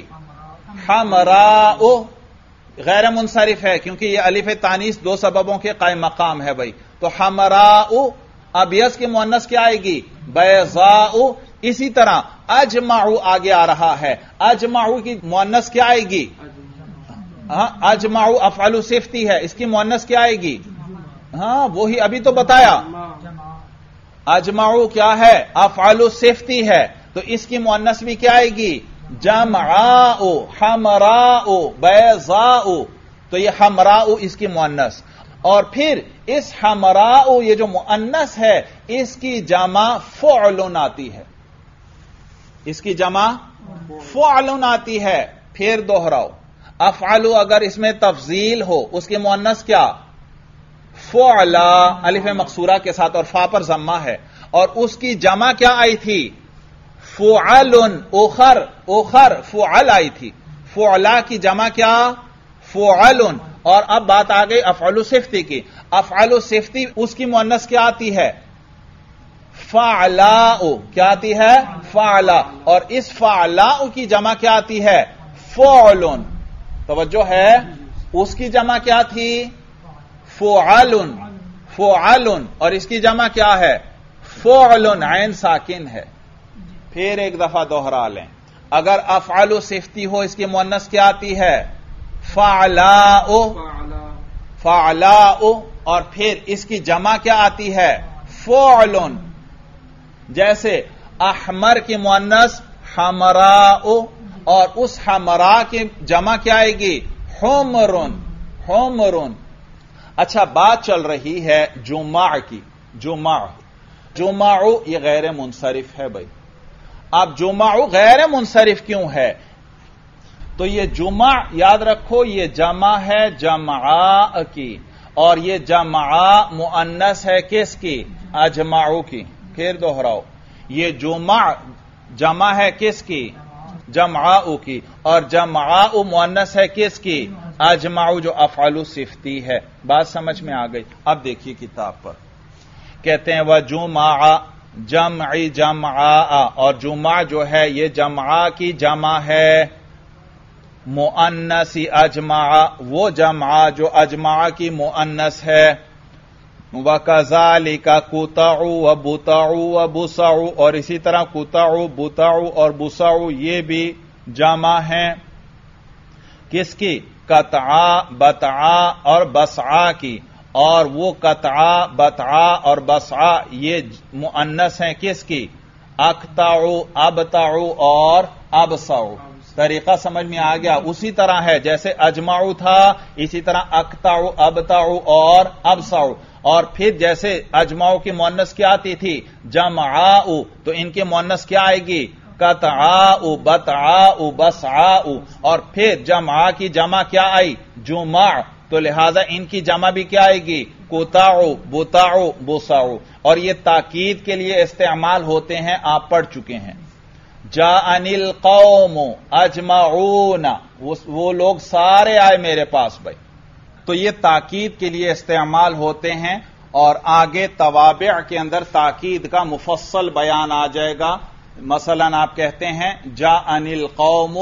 حمراء. غیر منصرف ہے کیونکہ یہ الف تانیث دو سببوں کے قائم مقام ہے بھائی. تو حمراء. ابیض کی مؤنث کیا آئے گی؟ بیضاء. اسی طرح اجمعو آگے آ رہا ہے، اجمعو کی مؤنث کیا آئے گی؟ اجمعو افعل صفتی ہے، اس کی مؤنث کیا آئے گی؟ ہاں وہی ابھی تو بتایا. اجمعو کیا ہے؟ افعل صفتی ہے، تو اس کی مؤنث بھی کیا آئے گی؟ جمعاء، حمراء، بیضاء. تو یہ حمراء اس کی مؤنث. اور پھر اس حمراء یہ جو مؤنث ہے اس کی جمع فعل آتی ہے، اس کی جمع فعل آتی ہے. پھر دوہراؤ، افعل اگر اس میں تفضیل ہو اس کی مؤنث کیا؟ فعلا، الف مقصورہ کے ساتھ اور فا پر ضمہ ہے. اور اس کی جمع کیا آئی تھی؟ فعل. اخر، اخر فعل آئی تھی. فعلا کی جمع کیا؟ فعل. اور اب بات آ گئی افعل صفتی کی. افعل صفتی اس کی مؤنث کیا آتی ہے؟ فعلاء. کیا آتی ہے؟ فعلا. اور اس فعلاء کی جمع کیا آتی ہے؟ فعل. توجہ ہے؟ اس کی جمع کیا تھی؟ فعل. فعل. اور اس کی جمع کیا ہے؟ فعل. عین ساکن ہے. پھر ایک دفعہ دوہرا لیں، اگر افعل صفتی ہو اس کی مؤنث کیا آتی ہے؟ فعلاء. فعلاء. اور پھر اس کی جمع کیا آتی ہے؟ فعل. جیسے احمر کی مؤنث حمراء، اور اس حمراء کی جمع کیا آئے گی؟ حمر. حمر. اچھا بات چل رہی ہے جمع کی. جمع، جمع یہ غیر منصرف ہے بھائی. اب جمع غیر منصرف کیوں ہے؟ تو یہ جمع یاد رکھو یہ جمع ہے جمعاء کی، اور یہ جمعاء مؤنث ہے کس کی؟ اجمعو کی. پھر دوہراؤ، یہ جمع ہے کس کی؟ جمعاء کی. اور جمعاء مؤنث ہے کس کی؟ اجمعو جو افعل صفتی ہے. بات سمجھ میں آ گئی؟ اب دیکھیے کتاب پر کہتے ہیں وجمع جمعی جمعاء. اور جمع جو ہے یہ جمعاء کی جمع ہے مؤنث اجمع، وہ جمع جو اجمع کی مؤنث ہے. وَكَذَلِكَ قُطَعُ وَبُطَعُ وَبُسَعُ. اور اسی طرح قطع، بطع اور بسع یہ بھی جمع ہیں کس کی؟ قطع، بطع اور بسع کی. اور وہ قطعا بطعا اور بسعا یہ مؤنث ہیں کس کی؟ اقطعو ابطعو اور ابسعو. طریقہ سمجھ میں آ گیا؟ اسی طرح ہے جیسے اجمعو تھا اسی طرح اقطعو ابطعو اور ابسعو. اور پھر جیسے اجمعو کی مؤنث کیا آتی تھی؟ جمعاؤ، تو ان کی مؤنث کیا آئے گی؟ قطعاؤ بطعاؤ بسعاؤ. اور پھر جمعا کی جمع کیا آئی؟ جمع، تو لہذا ان کی جمع بھی کیا آئے گی؟ قطعو بطعو بسعو. اور یہ تاکید کے لیے استعمال ہوتے ہیں، آپ پڑھ چکے ہیں. جاءنی القوم اجمعون، وہ لوگ سارے آئے میرے پاس بھائی. تو یہ تاکید کے لیے استعمال ہوتے ہیں، اور آگے توابع کے اندر تاکید کا مفصل بیان آ جائے گا. مثلا آپ کہتے ہیں جاءنی القوم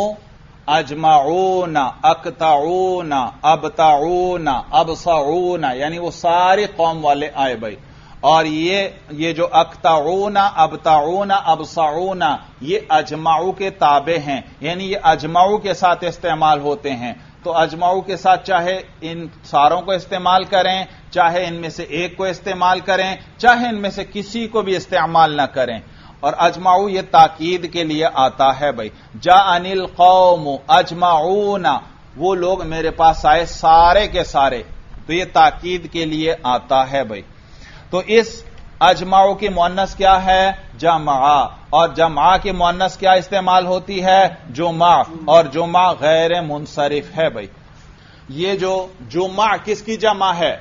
اجمعون اقطعون ابطعون ابصعون، یعنی وہ ساری قوم والے آئے بھائی. اور یہ جو اقطعون ابطعون ابصعون یہ اجمعو کے تابع ہیں، یعنی یہ اجمعو کے ساتھ استعمال ہوتے ہیں. تو اجمعو کے ساتھ چاہے ان ساروں کو استعمال کریں، چاہے ان میں سے ایک کو استعمال کریں، چاہے ان میں سے کسی کو بھی استعمال نہ کریں. اور اجمعو یہ تاکید کے لیے آتا ہے بھائی. جاءنی القوم اجمعون، وہ لوگ میرے پاس آئے سارے کے سارے، تو یہ تاکید کے لیے آتا ہے بھائی. تو اس اجمعو کی مؤنث کیا ہے؟ جمعہ. اور جمعہ کی مؤنث کیا استعمال ہوتی ہے؟ جمع. اور جمع غیر منصرف ہے بھائی. یہ جو جمع کس کی جمع ہے؟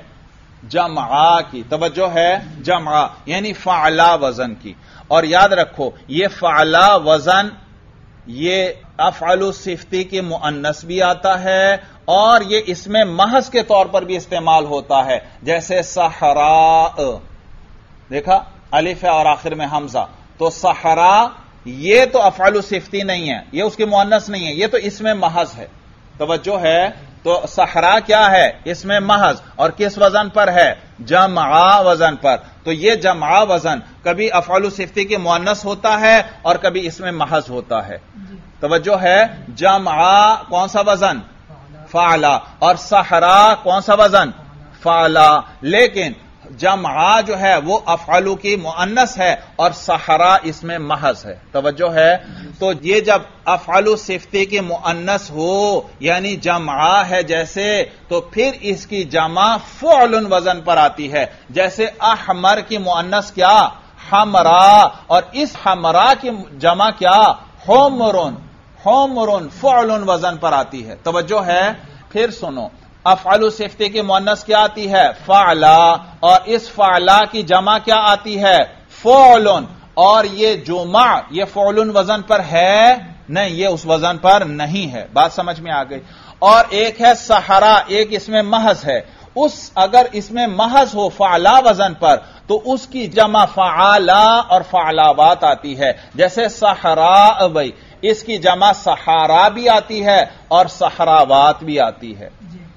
جمعہ کی. توجہ ہے؟ جمعہ یعنی فعلا وزن کی. اور یاد رکھو یہ فعلا وزن یہ افعل صفتی کی مؤنث بھی آتا ہے، اور یہ اس میں محض کے طور پر بھی استعمال ہوتا ہے. جیسے صحراء، دیکھا الف ہے اور آخر میں حمزہ، تو صحراء یہ تو افعل صفتی نہیں ہے، یہ اس کی مؤنث نہیں ہے، یہ تو اس میں محض ہے. توجہ ہے؟ تو صحراء کیا ہے؟ اس میں محض. اور کس وزن پر ہے؟ جمعہ وزن پر. تو یہ جمعہ وزن کبھی افعل صفتی کی مؤنث ہوتا ہے اور کبھی اس میں محض ہوتا ہے. توجہ ہے؟ جمعہ کون سا وزن؟ فعلا. اور صحراء کون سا وزن؟ فعلا. لیکن جمعہ جو ہے وہ افعلو کی مؤنث ہے اور صحراء اس میں محض ہے. توجہ ہے؟ تو یہ جب افعلو صفتی کی مؤنث ہو یعنی جمعہ ہے جیسے، تو پھر اس کی جمع فعل وزن پر آتی ہے. جیسے احمر کی مؤنث کیا؟ حمراء. اور اس حمراء کی جمع کیا؟ حمرن. حمرن فعل وزن پر آتی ہے. توجہ ہے؟ پھر سنو، افعل صفتی کی مؤنث کیا آتی ہے؟ فعلا. اور اس فعلا کی جمع کیا آتی ہے؟ فعل. اور یہ جمع یہ فعل وزن پر ہے؟ نہیں، یہ اس وزن پر نہیں ہے. بات سمجھ میں آ گئی؟ اور ایک ہے صحرا، ایک اس میں محض ہے. اگر اس میں محض ہو فعلا وزن پر تو اس کی جمع فعالا اور فعلاوات آتی ہے. جیسے صحرا بھائی، اس کی جمع صحارا بھی آتی ہے اور صحراوات بھی آتی ہے.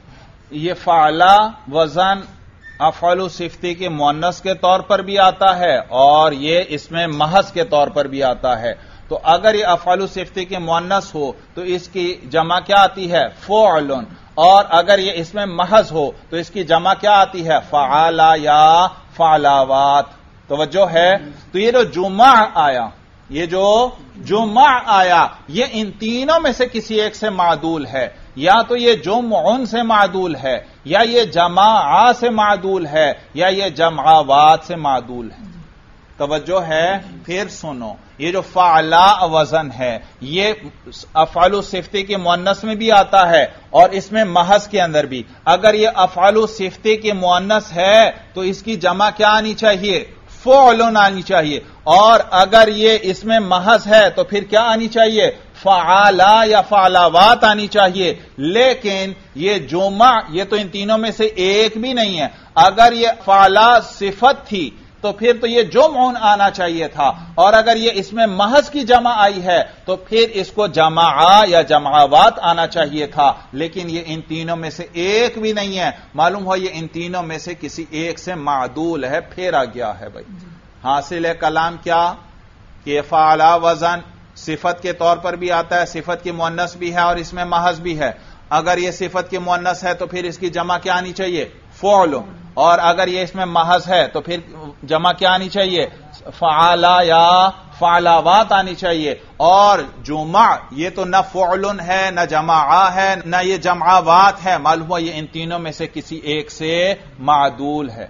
یہ فعلا وزن افعل صفتی کی مؤنث کے طور پر بھی آتا ہے اور یہ اس میں محض کے طور پر بھی آتا ہے. تو اگر یہ افعل صفتی کی مؤنث ہو تو اس کی جمع کیا آتی ہے؟ فعل. اور اگر یہ اس میں محض ہو تو اس کی جمع کیا آتی ہے؟ فعالا یا فعلاوات. توجہ ہے؟ تو یہ جو جمع آیا، یہ جو جمع آیا یہ ان تینوں میں سے کسی ایک سے معدول ہے. یا تو یہ جمعن سے معدول ہے، یا یہ جماع سے معدول ہے، یا یہ جمعوات سے معدول ہے. توجہ ہے؟ پھر سنو، یہ جو فعلا وزن ہے یہ افعل صفتی کی مؤنث میں بھی آتا ہے اور اس میں محض کے اندر بھی. اگر یہ افعل صفتی کی مؤنث ہے تو اس کی جمع کیا آنی چاہیے؟ فعل آنی چاہیے. اور اگر یہ اس میں محض ہے تو پھر کیا آنی چاہیے؟ فعالا یا فعلاوات آنی چاہیے. لیکن یہ جمع یہ تو ان تینوں میں سے ایک بھی نہیں ہے. اگر یہ فعلا صفت تھی تو پھر تو یہ جمعن آنا چاہیے تھا، اور اگر یہ اس میں محض کی جمع آئی ہے تو پھر اس کو جماع یا جمعوات آنا چاہیے تھا. لیکن یہ ان تینوں میں سے ایک بھی نہیں ہے. معلوم ہو یہ ان تینوں میں سے کسی ایک سے معدول ہے، پھیرا گیا ہے. بھائی حاصل ہے کلام کیا کہ فعلا وزن صفت کے طور پر بھی آتا ہے، صفت کی مؤنث بھی ہے اور اس میں محض بھی ہے. اگر یہ صفت کی مؤنث ہے تو پھر اس کی جمع کیا آنی چاہیے؟ فعل، اور اگر یہ اس میں محض ہے تو پھر جمع کیا آنی چاہیے؟ فعلا یا فعلاوات آنی چاہیے. اور جمع یہ تو نہ فعل ہے نہ جمع ہے نہ یہ جمعات ہے، معلوم ہوا یہ ان تینوں میں سے کسی ایک سے معدول ہے.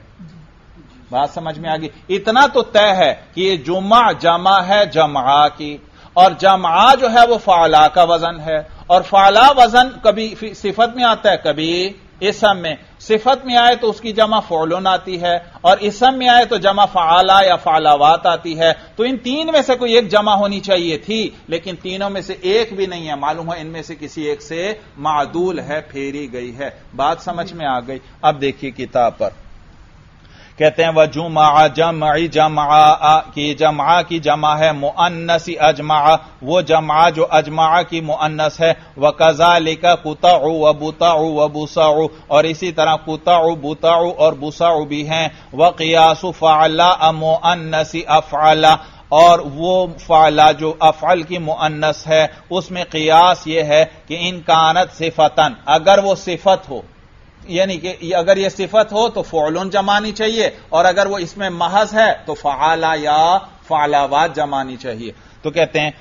بات سمجھ میں آ گئی؟ اتنا تو طے ہے کہ یہ جمع ہے جمعہ کی، اور جمعہ جو ہے وہ فعلا کا وزن ہے، اور فعلا وزن کبھی صفت میں آتا ہے کبھی اسم میں. صفت میں آئے تو اس کی جمع فعلن آتی ہے، اور اسم میں آئے تو جمع فعلا یا فعلاوات آتی ہے. تو ان تین میں سے کوئی ایک جمع ہونی چاہیے تھی، لیکن تینوں میں سے ایک بھی نہیں ہے، معلوم ہے ان میں سے کسی ایک سے معدول ہے، پھیری گئی ہے. بات سمجھ میں آ گئی؟ اب دیکھیے کتاب پر کہتے ہیں وجمع جمعی جمع کی جمع کی جمع ہے مؤنث اجمع، وہ جمع جو اجمع کی مؤنث ہے. وکذالک قطع وبطع وبسع، اور اسی طرح قطع بطع اور بسع بھی ہیں. وقیاس فعلا مؤنث افعل، اور وہ فعلا جو افعل کی مؤنث ہے اس میں قیاس یہ ہے کہ ان کانت صفتن، اگر وہ صفت ہو، یعنی کہ اگر یہ صفت ہو تو فعلن جمانی چاہیے، اور اگر وہ اس میں محض ہے تو فعلا یا فعلاوات جمانی چاہیے. تو کہتے ہیں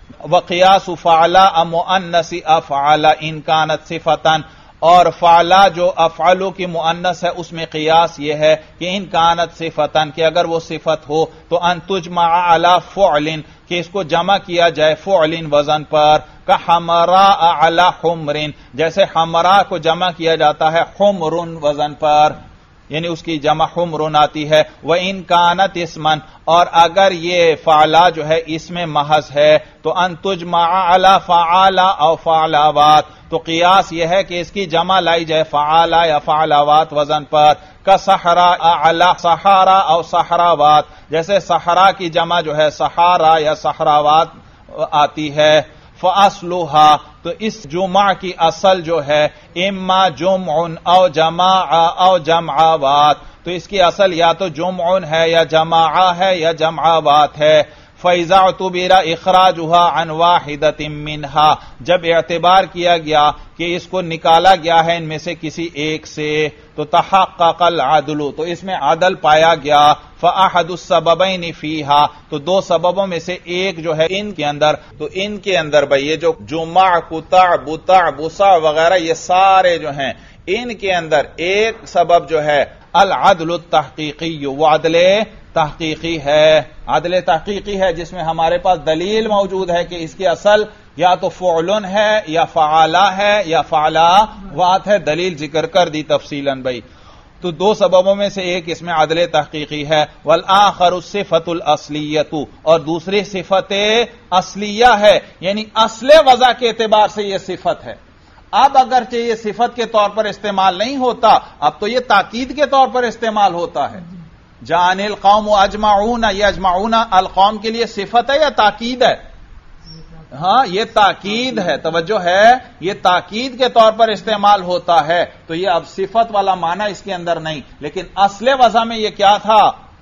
وقیاس فعلا مؤنث افعل ان کانت صفتن، اور فعلا جو افعلوں کی مؤنث ہے اس میں قیاس یہ ہے کہ ان کانت صفتن، کہ اگر وہ صفت ہو تو ان تجمع علی فعل، کہ اس کو جمع کیا جائے فعل وزن پر. کہ حمراء علی حمر، جیسے حمراء کو جمع کیا جاتا ہے حمر وزن پر، یعنی اس کی جمع حمر آتی ہے. وَإِن كَانَتْ اسمًا، اور اگر یہ فعلا جو ہے اس میں محض ہے تو ان تجمع علی فعالا او فعلاوات، تو قیاس یہ ہے کہ اس کی جمع لائی جائے فعالا یا فعلاوات وزن پر. کا صحرا علی صحارا او صحراوات، جیسے صحرا کی جمع جو ہے صحارا یا صحراوات آتی ہے. فاصلها، تو اس جمع کی اصل جو ہے اما جمع او جمع او جمعات، تو اس کی اصل یا تو جمع ہے یا جمع ہے یا جمعات ہے. فَإِذَا اعْتُبِرَ إِخْرَاجُهَا عَنْ وَاحِدَةٍ مِّنْهَا، جب اعتبار کیا گیا کہ اس کو نکالا گیا ہے ان میں سے کسی ایک سے، تو تحقق العدل، تو اس میں عدل پایا گیا. فأحد السببین فیہا، تو دو سببوں میں سے ایک جو ہے ان کے اندر، تو ان کے اندر بھئی یہ جو جمع قطع بطع بسع وغیرہ یہ سارے جو ہیں ان کے اندر ایک سبب جو ہے العدل التحقیقی، وہ عدل تحقیقی ہے. عدل تحقیقی ہے جس میں ہمارے پاس دلیل موجود ہے کہ اس کی اصل یا تو فعلن ہے یا فعلا ہے یا فعلاوات ہے، دلیل ذکر کر دی تفصیلاً بھائی. تو دو سببوں میں سے ایک اس میں عدل تحقیقی ہے. والآخر الصفۃ الاصلیۃ، اور دوسری صفت اصلیہ ہے، یعنی اصل وضع کے اعتبار سے یہ صفت ہے. اب اگرچہ یہ صفت کے طور پر استعمال نہیں ہوتا، اب تو یہ تاکید کے طور پر استعمال ہوتا ہے. جان القوم اجمعون، یہ اجمعون القوم کے لیے صفت ہے یا تاکید ہے؟ ہاں یہ تاکید ہے، توجہ ہے، یہ تاکید کے طور پر استعمال ہوتا ہے. تو یہ اب صفت والا معنی اس کے اندر نہیں، لیکن اصل وضع میں یہ کیا تھا؟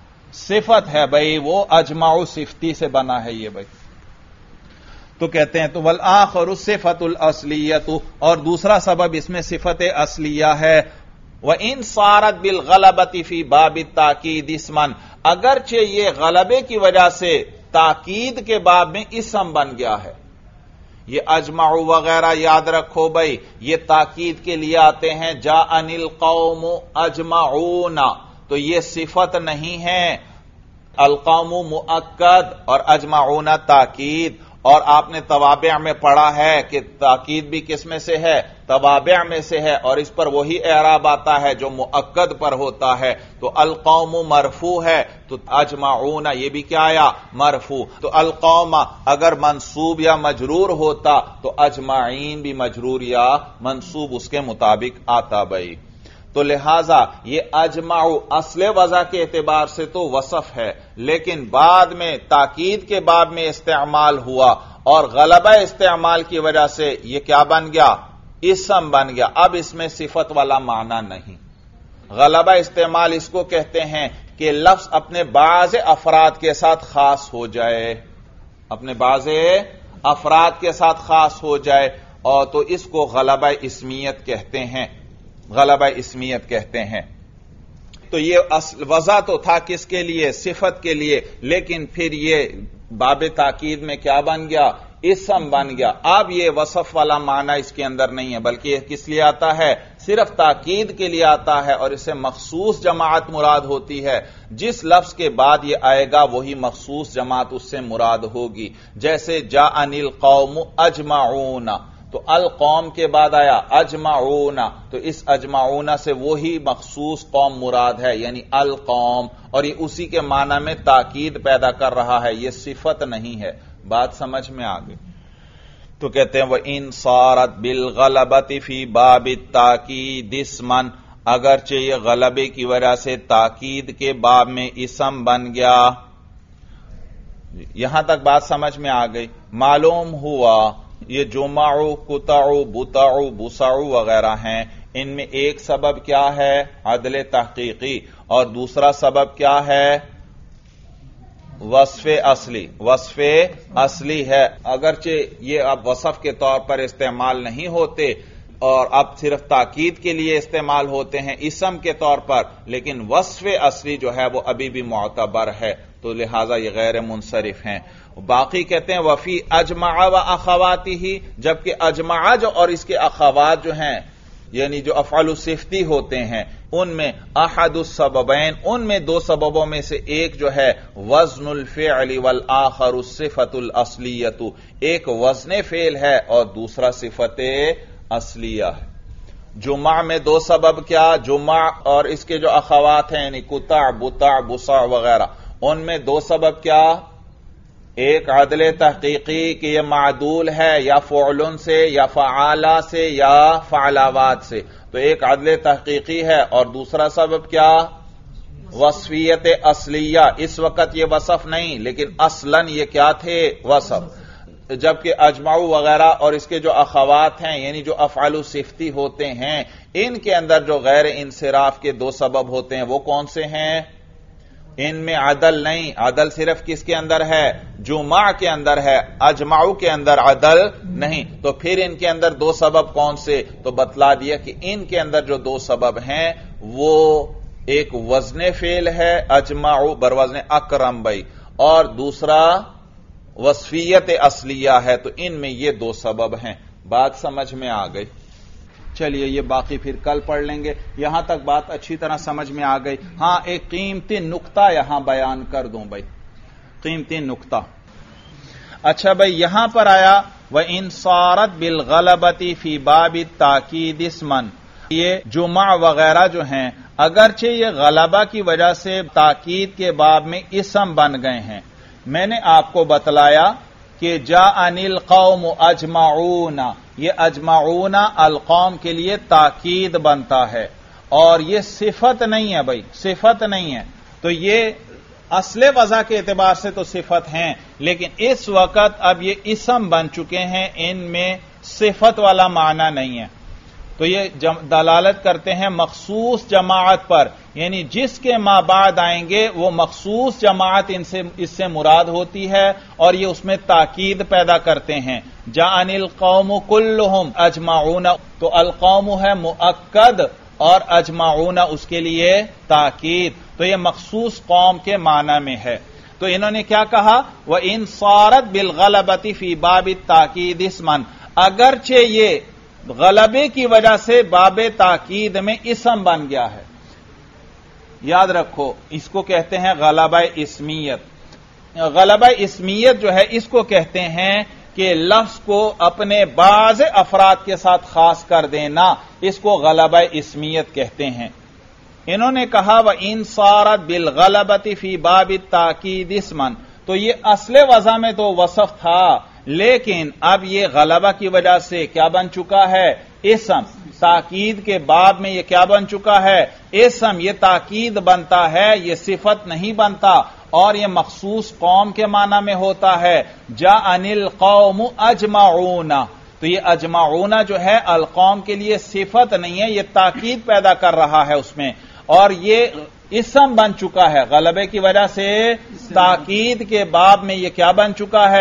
صفت ہے بھائی، وہ اجمع صفتی سے بنا ہے یہ بھائی. تو کہتے ہیں تو والآخر الصفۃ الاصلیۃ، اور دوسرا سبب اس میں صفت اصلیہ ہے. وَإِن صَارَتْ بِالْغَلَبَةِ فِي بَابِ التَّأْكِيدِ اسْمًا، اگرچہ یہ غلبے کی وجہ سے تاکید کے باب میں اسم بن گیا ہے. یہ اجمع وغیرہ یاد رکھو بھائی، یہ تاکید کے لیے آتے ہیں. جاءنی القوم اجمعون، تو یہ صفت نہیں ہے. القوم مؤکد اور اجمعون تاکید. اور آپ نے توابع میں پڑھا ہے کہ تاکید بھی کس میں سے ہے؟ توابع میں سے ہے، اور اس پر وہی اعراب آتا ہے جو مؤکد پر ہوتا ہے. تو القوم مرفوع ہے تو اجمعون یہ بھی کیا آیا؟ مرفوع. تو القوم اگر منصوب یا مجرور ہوتا تو اجمعین بھی مجرور یا منصوب اس کے مطابق آتا بھائی. تو لہذا یہ اجمع اصل وضع کے اعتبار سے تو وصف ہے، لیکن بعد میں تاکید کے باب میں استعمال ہوا اور غلبہ استعمال کی وجہ سے یہ کیا بن گیا؟ اسم بن گیا. اب اس میں صفت والا معنی نہیں. غلبہ استعمال اس کو کہتے ہیں کہ لفظ اپنے بعض افراد کے ساتھ خاص ہو جائے، اپنے بعض افراد کے ساتھ خاص ہو جائے، اور تو اس کو غلبہ اسمیت کہتے ہیں. غلبہ اسمیت کہتے ہیں۔ تو یہ وضع تو تھا کس کے لیے؟ صفت کے لیے، لیکن پھر یہ باب تاکید میں کیا بن گیا؟ اسم بن گیا۔ اب یہ وصف والا معنی اس کے اندر نہیں ہے، بلکہ یہ کس لیے آتا ہے؟ صرف تاکید کے لیے آتا ہے، اور اسے مخصوص جماعت مراد ہوتی ہے۔ جس لفظ کے بعد یہ آئے گا وہی مخصوص جماعت اس سے مراد ہوگی۔ جیسے جاءنی القوم اجمعون، تو القوم کے بعد آیا اجمعون، تو اس اجمعون سے وہی مخصوص قوم مراد ہے، یعنی القوم، اور یہ اسی کے معنی میں تاکید پیدا کر رہا ہے، یہ صفت نہیں ہے۔ بات سمجھ میں آ گئی؟ تو کہتے ہیں وَإِن صَارَتْ بِالْغَلَبَةِ فِي بَابِ التَّأْكِيدِ اسْمًا، اگرچہ یہ غلبے کی وجہ سے تاکید کے باب میں اسم بن گیا۔ یہاں تک بات سمجھ میں آ گئی؟ معلوم ہوا یہ جمعو، قطعو، بطعو، بسعو وغیرہ ہیں، ان میں ایک سبب کیا ہے؟ عدل تحقیقی، اور دوسرا سبب کیا ہے؟ وصف اصلی۔ وصف اصلی ہے، اگرچہ یہ اب وصف کے طور پر استعمال نہیں ہوتے اور اب صرف تاکید کے لیے استعمال ہوتے ہیں اسم کے طور پر، لیکن وصف اصلی جو ہے وہ ابھی بھی معتبر ہے، تو لہذا یہ غیر منصرف ہیں۔ باقی کہتے ہیں وفی اجمع و اخواتی، جبکہ اجمع جو اور اس کے اخوات جو ہیں، یعنی جو افعال صفتی ہوتے ہیں، ان میں احد السببین، ان میں دو سببوں میں سے ایک جو ہے وزن الفعل والآخر الصفت الاصلیت، ایک وزن فعل ہے اور دوسرا صفت اصلیہ ہے۔ جمع میں دو سبب کیا؟ جمع اور اس کے جو اخوات ہیں یعنی قطع، بطع، بسع وغیرہ، ان میں دو سبب کیا؟ ایک عدل تحقیقی کہ یہ معدول ہے یا فعلن سے یا فعالہ سے یا فعلاوات سے، تو ایک عدل تحقیقی ہے، اور دوسرا سبب کیا؟ وصفیت اصلیہ۔ اس وقت یہ وصف نہیں، لیکن اصلاً یہ کیا تھے؟ وصف۔ جبکہ اجمعو وغیرہ اور اس کے جو اخوات ہیں یعنی جو افعال صفتی ہوتے ہیں، ان کے اندر جو غیر انصراف کے دو سبب ہوتے ہیں وہ کون سے ہیں؟ ان میں عدل نہیں، عدل صرف کس کے اندر ہے؟ جمع کے اندر ہے، اجمعو کے اندر عدل نہیں۔ تو پھر ان کے اندر دو سبب کون سے؟ تو بتلا دیا کہ ان کے اندر جو دو سبب ہیں وہ ایک وزن فعل ہے اجمعو بروزن اکرم بھائی، اور دوسرا وصفیت اصلیہ ہے، تو ان میں یہ دو سبب ہیں۔ بات سمجھ میں آ گئی؟ چلیے یہ باقی پھر کل پڑھ لیں گے۔ یہاں تک بات اچھی طرح سمجھ میں آ گئی؟ ہاں ایک قیمتی نقطہ یہاں بیان کر دوں بھائی، قیمتی نقطہ۔ اچھا بھائی یہاں پر آیا وَإِن صَارَتْ بِالْغَلَبَةِ فِي بَابِ التَّأْكِيدِ اسْمًا، یہ جمع وغیرہ جو ہیں اگرچہ یہ غلبہ کی وجہ سے تاکید کے باب میں اسم بن گئے ہیں، میں نے آپ کو بتلایا کہ جاءنی القوم اجمعون، یہ اجمعون القوم کے لیے تاکید بنتا ہے، اور یہ صفت نہیں ہے بھائی، صفت نہیں ہے۔ تو یہ اصل وضع کے اعتبار سے تو صفت ہیں، لیکن اس وقت اب یہ اسم بن چکے ہیں، ان میں صفت والا معنی نہیں ہے۔ تو یہ دلالت کرتے ہیں مخصوص جماعت پر، یعنی جس کے ما بعد آئیں گے وہ مخصوص جماعت اس سے مراد ہوتی ہے، اور یہ اس میں تاکید پیدا کرتے ہیں۔ جاءنی القوم کلہم اجمعون، تو القوم ہے مؤکد اور اجمعون اس کے لیے تاکید، تو یہ مخصوص قوم کے معنی میں ہے۔ تو انہوں نے کیا کہا؟ وَإِن صَارَتْ بِالْغَلَبَةِ فِي بَابِ التَّأْكِيدِ اسْمًا، اگرچہ یہ غلبے کی وجہ سے باب تاکید میں اسم بن گیا ہے۔ یاد رکھو اس کو کہتے ہیں غلبہ اسمیت۔ غلبہ اسمیت جو ہے اس کو کہتے ہیں کہ لفظ کو اپنے بعض افراد کے ساتھ خاص کر دینا، اس کو غلبہ اسمیت کہتے ہیں۔ انہوں نے کہا وَإِن صَارَتْ بِالْغَلَبَةِ فِي بَابِ التَّأْكِيدِ اسْمًا، تو یہ اصل وضع میں تو وصف تھا، لیکن اب یہ غلبہ کی وجہ سے کیا بن چکا ہے؟ اسم۔ تاکید کے باب میں یہ کیا بن چکا ہے؟ اسم۔ یہ تاکید بنتا ہے، یہ صفت نہیں بنتا، اور یہ مخصوص قوم کے معنی میں ہوتا ہے۔ جاءنی القوم اجمعون، تو یہ اجمعون جو ہے القوم کے لیے صفت نہیں ہے، یہ تاکید پیدا کر رہا ہے اس میں، اور یہ اسم بن چکا ہے غلبے کی وجہ سے۔ تاکید کے باب میں یہ کیا بن چکا ہے؟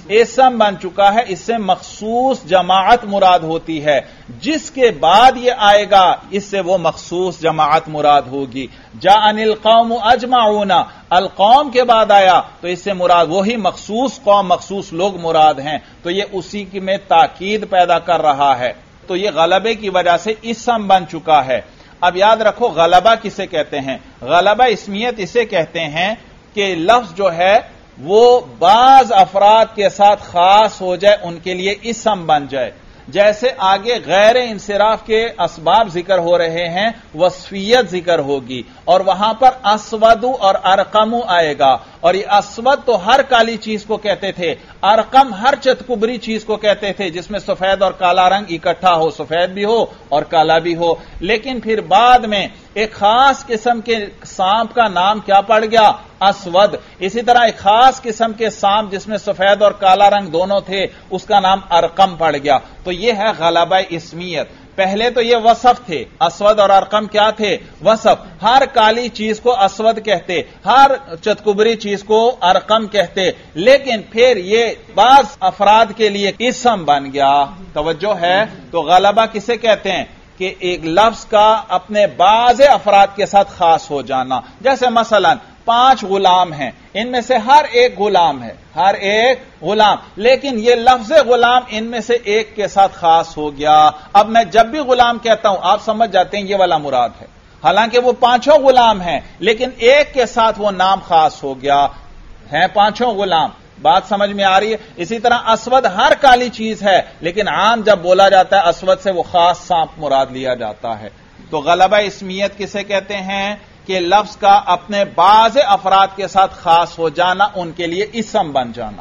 اسم بن چکا ہے، اس سے مخصوص جماعت مراد ہوتی ہے، جس کے بعد یہ آئے گا اس سے وہ مخصوص جماعت مراد ہوگی۔ جاءنی القوم اجمعون، القوم کے بعد آیا تو اس سے مراد وہی مخصوص قوم، مخصوص لوگ مراد ہیں، تو یہ اسی کی میں تاکید پیدا کر رہا ہے، تو یہ غلبے کی وجہ سے اسم بن چکا ہے۔ اب یاد رکھو غلبہ کسے کہتے ہیں؟ غلبہ اسمیت اسے کہتے ہیں کہ لفظ جو ہے وہ بعض افراد کے ساتھ خاص ہو جائے، ان کے لیے اسم بن جائے۔ جیسے آگے غیر انصراف کے اسباب ذکر ہو رہے ہیں، وصفیت ذکر ہوگی، اور وہاں پر اسود اور ارقم آئے گا، اور یہ اسود تو ہر کالی چیز کو کہتے تھے، ارقم ہر چتکبری چیز کو کہتے تھے جس میں سفید اور کالا رنگ اکٹھا ہو، سفید بھی ہو اور کالا بھی ہو۔ لیکن پھر بعد میں ایک خاص قسم کے سانپ کا نام کیا پڑ گیا؟ اسود۔ اسی طرح ایک خاص قسم کے سانپ جس میں سفید اور کالا رنگ دونوں تھے، اس کا نام ارقم پڑ گیا۔ تو یہ ہے غلبہ اسمیت۔ پہلے تو یہ وصف تھے، اسود اور ارقم کیا تھے؟ وصف۔ ہر کالی چیز کو اسود کہتے، ہر چتکبری چیز کو ارقم کہتے، لیکن پھر یہ بعض افراد کے لیے اسم بن گیا۔ توجہ ہے؟ تو غلبہ کسے کہتے ہیں؟ کہ ایک لفظ کا اپنے بعض افراد کے ساتھ خاص ہو جانا۔ جیسے مثلا 5 غلام ہیں، ان میں سے ہر ایک غلام ہے، ہر ایک غلام، لیکن یہ لفظ غلام ان میں سے ایک کے ساتھ خاص ہو گیا۔ اب میں جب بھی غلام کہتا ہوں آپ سمجھ جاتے ہیں یہ والا مراد ہے، حالانکہ وہ 5 غلام ہیں، لیکن ایک کے ساتھ وہ نام خاص ہو گیا، ہیں 5 غلام۔ بات سمجھ میں آ رہی ہے؟ اسی طرح اسود ہر کالی چیز ہے، لیکن عام جب بولا جاتا ہے اسود سے وہ خاص سانپ مراد لیا جاتا ہے۔ تو غلبہ اسمیت کسے کہتے ہیں؟ کہ لفظ کا اپنے بعض افراد کے ساتھ خاص ہو جانا، ان کے لیے اسم بن جانا،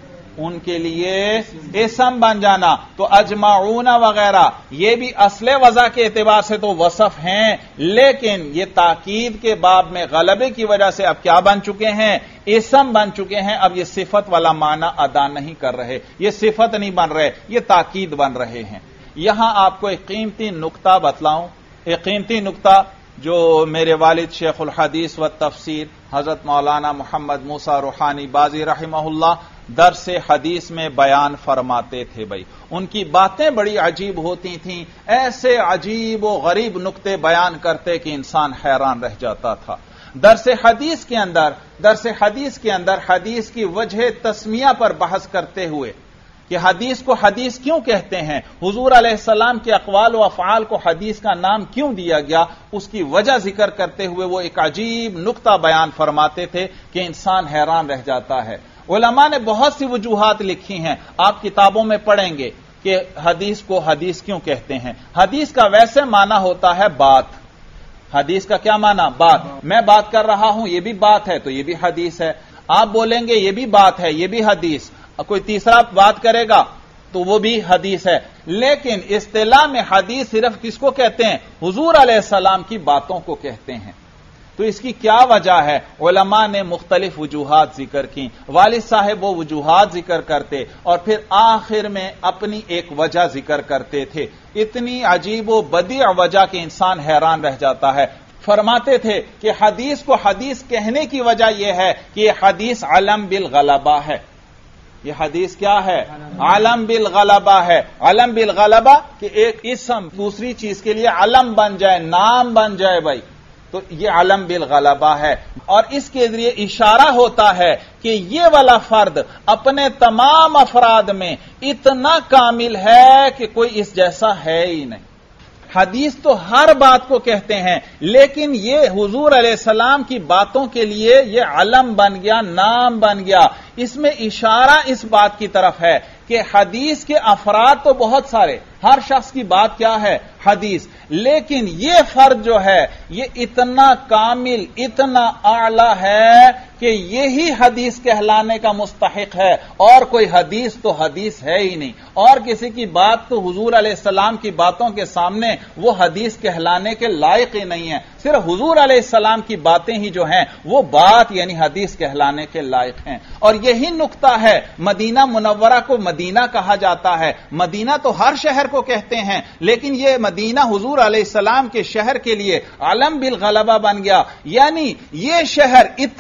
ان کے لیے اسم بن جانا۔ تو اجمعون وغیرہ یہ بھی اصل وضع کے اعتبار سے تو وصف ہیں، لیکن یہ تاکید کے باب میں غلبے کی وجہ سے اب کیا بن چکے ہیں؟ اسم بن چکے ہیں۔ اب یہ صفت والا معنی ادا نہیں کر رہے، یہ صفت نہیں بن رہے، یہ تاکید بن رہے ہیں۔ یہاں آپ کو ایک قیمتی نقطہ بتلاؤں، ایک قیمتی نقطہ جو میرے والد شیخ الحدیث و تفسیر حضرت مولانا محمد موسیٰ روحانی بازی رحمہ اللہ درس حدیث میں بیان فرماتے تھے۔ بھائی ان کی باتیں بڑی عجیب ہوتی تھیں، ایسے عجیب و غریب نقطے بیان کرتے کہ انسان حیران رہ جاتا تھا۔ درس حدیث کے اندر حدیث کی وجہ تسمیہ پر بحث کرتے ہوئے کہ حدیث کو حدیث کیوں کہتے ہیں، حضور علیہ السلام کے اقوال و افعال کو حدیث کا نام کیوں دیا گیا، اس کی وجہ ذکر کرتے ہوئے وہ ایک عجیب نقطہ بیان فرماتے تھے کہ انسان حیران رہ جاتا ہے۔ علماء نے بہت سی وجوہات لکھی ہیں، آپ کتابوں میں پڑھیں گے کہ حدیث کو حدیث کیوں کہتے ہیں۔ حدیث کا ویسے معنی ہوتا ہے بات، حدیث کا کیا معنی؟ بات۔ میں بات کر رہا ہوں یہ بھی بات ہے تو یہ بھی حدیث ہے، آپ بولیں گے یہ بھی بات ہے یہ بھی حدیث، کوئی تیسرا بات کرے گا تو وہ بھی حدیث ہے۔ لیکن اصطلاح میں حدیث صرف کس کو کہتے ہیں؟ حضور علیہ السلام کی باتوں کو کہتے ہیں۔ تو اس کی کیا وجہ ہے؟ علماء نے مختلف وجوہات ذکر کی، والد صاحب وہ وجوہات ذکر کرتے اور پھر آخر میں اپنی ایک وجہ ذکر کرتے تھے، اتنی عجیب و بدیع وجہ کہ انسان حیران رہ جاتا ہے۔ فرماتے تھے کہ حدیث کو حدیث کہنے کی وجہ یہ ہے کہ یہ حدیث علم بالغلبہ ہے۔ یہ حدیث کیا ہے؟ علم بالغلبہ ہے۔ علم بالغلبہ کہ ایک اسم دوسری چیز کے لیے علم بن جائے، نام بن جائے، بھائی تو یہ علم بالغلبہ ہے، اور اس کے ذریعے اشارہ ہوتا ہے کہ یہ والا فرد اپنے تمام افراد میں اتنا کامل ہے کہ کوئی اس جیسا ہے ہی نہیں۔ حدیث تو ہر بات کو کہتے ہیں، لیکن یہ حضور علیہ السلام کی باتوں کے لیے یہ علم بن گیا، نام بن گیا۔ اس میں اشارہ اس بات کی طرف ہے کہ حدیث کے افراد تو بہت سارے، ہر شخص کی بات کیا ہے؟ حدیث، لیکن یہ فرد جو ہے یہ اتنا کامل، اتنا اعلی ہے کہ یہی حدیث کہلانے کا مستحق ہے، اور کوئی حدیث تو حدیث ہے ہی نہیں، اور کسی کی بات تو حضور علیہ السلام کی باتوں کے سامنے وہ حدیث کہلانے کے لائق ہی نہیں ہے۔ صرف حضور علیہ السلام کی باتیں ہی جو ہیں وہ بات یعنی حدیث کہلانے کے لائق ہیں۔ اور یہی نقطہ ہے، مدینہ منورہ کو مدینہ کہا جاتا ہے، مدینہ تو ہر شہر کو کہتے ہیں، لیکن یہ مدینہ حضور علیہ السلام کے شہر کے لیے علم بالغلبہ بن گیا، یعنی یہ شہر اتنا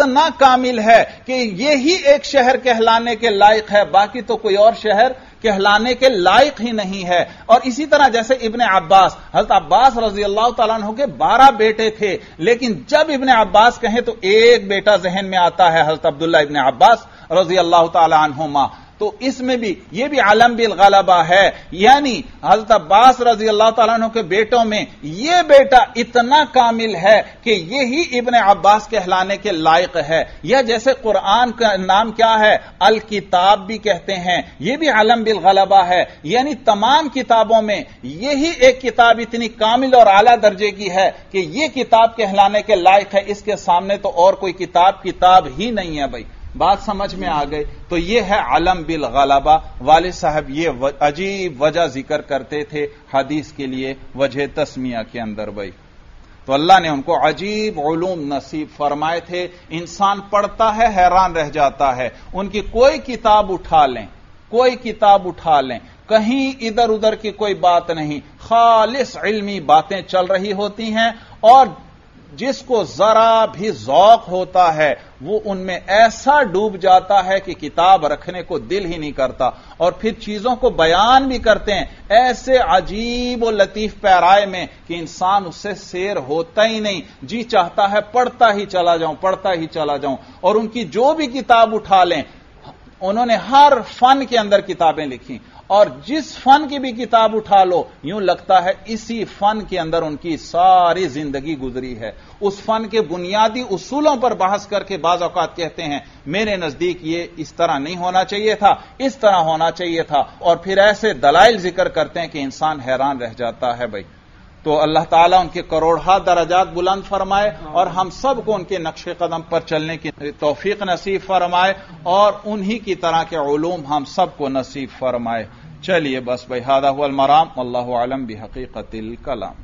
کامل ہے کہ یہی ایک شہر کہلانے کے لائق ہے، باقی تو کوئی اور شہر کہلانے کے لائق ہی نہیں ہے۔ اور اسی طرح جیسے ابن عباس، حضرت عباس رضی اللہ تعالیٰ عنہ کے 12 بیٹے تھے، لیکن جب ابن عباس کہیں تو ایک بیٹا ذہن میں آتا ہے، حضرت عبداللہ ابن عباس رضی اللہ تعالیٰ عنہما۔ تو اس میں بھی یہ بھی علم بالغلبہ ہے، یعنی حضرت عباس رضی اللہ تعالیٰ عنہ کے بیٹوں میں یہ بیٹا اتنا کامل ہے کہ یہی ابن عباس کہلانے کے لائق ہے۔ یا جیسے قرآن کا نام کیا ہے، الکتاب بھی کہتے ہیں، یہ بھی علم بالغلبہ ہے، یعنی تمام کتابوں میں یہی ایک کتاب اتنی کامل اور اعلیٰ درجے کی ہے کہ یہ کتاب کہلانے کے لائق ہے، اس کے سامنے تو اور کوئی کتاب ہی نہیں ہے۔ بھائی بات سمجھ میں آ گئی؟ تو یہ ہے علم بالغلبہ۔ والد صاحب یہ عجیب وجہ ذکر کرتے تھے حدیث کے لیے وجہ تسمیہ کے اندر۔ بھائی تو اللہ نے ان کو عجیب علوم نصیب فرمائے تھے، انسان پڑھتا ہے حیران رہ جاتا ہے۔ ان کی کوئی کتاب اٹھا لیں، کہیں ادھر ادھر کی کوئی بات نہیں، خالص علمی باتیں چل رہی ہوتی ہیں، اور جس کو ذرا بھی ذوق ہوتا ہے وہ ان میں ایسا ڈوب جاتا ہے کہ کتاب رکھنے کو دل ہی نہیں کرتا، اور پھر چیزوں کو بیان بھی کرتے ہیں ایسے عجیب و لطیف پیرائے میں کہ انسان اس سے سیر ہوتا ہی نہیں، جی چاہتا ہے پڑھتا ہی چلا جاؤں۔ اور ان کی جو بھی کتاب اٹھا لیں، انہوں نے ہر فن کے اندر کتابیں لکھی، اور جس فن کی بھی کتاب اٹھا لو یوں لگتا ہے اسی فن کے اندر ان کی ساری زندگی گزری ہے۔ اس فن کے بنیادی اصولوں پر بحث کر کے بعض اوقات کہتے ہیں میرے نزدیک یہ اس طرح نہیں ہونا چاہیے تھا، اس طرح ہونا چاہیے تھا، اور پھر ایسے دلائل ذکر کرتے ہیں کہ انسان حیران رہ جاتا ہے۔ بھائی تو اللہ تعالیٰ ان کے کروڑہا درجات بلند فرمائے، اور ہم سب کو ان کے نقش قدم پر چلنے کی توفیق نصیب فرمائے، اور انہی کی طرح کے علوم ہم سب کو نصیب فرمائے۔ چلیے بس بھائی، ھذا ھو المرام، واللہ اعلم بحقیقت الکلام۔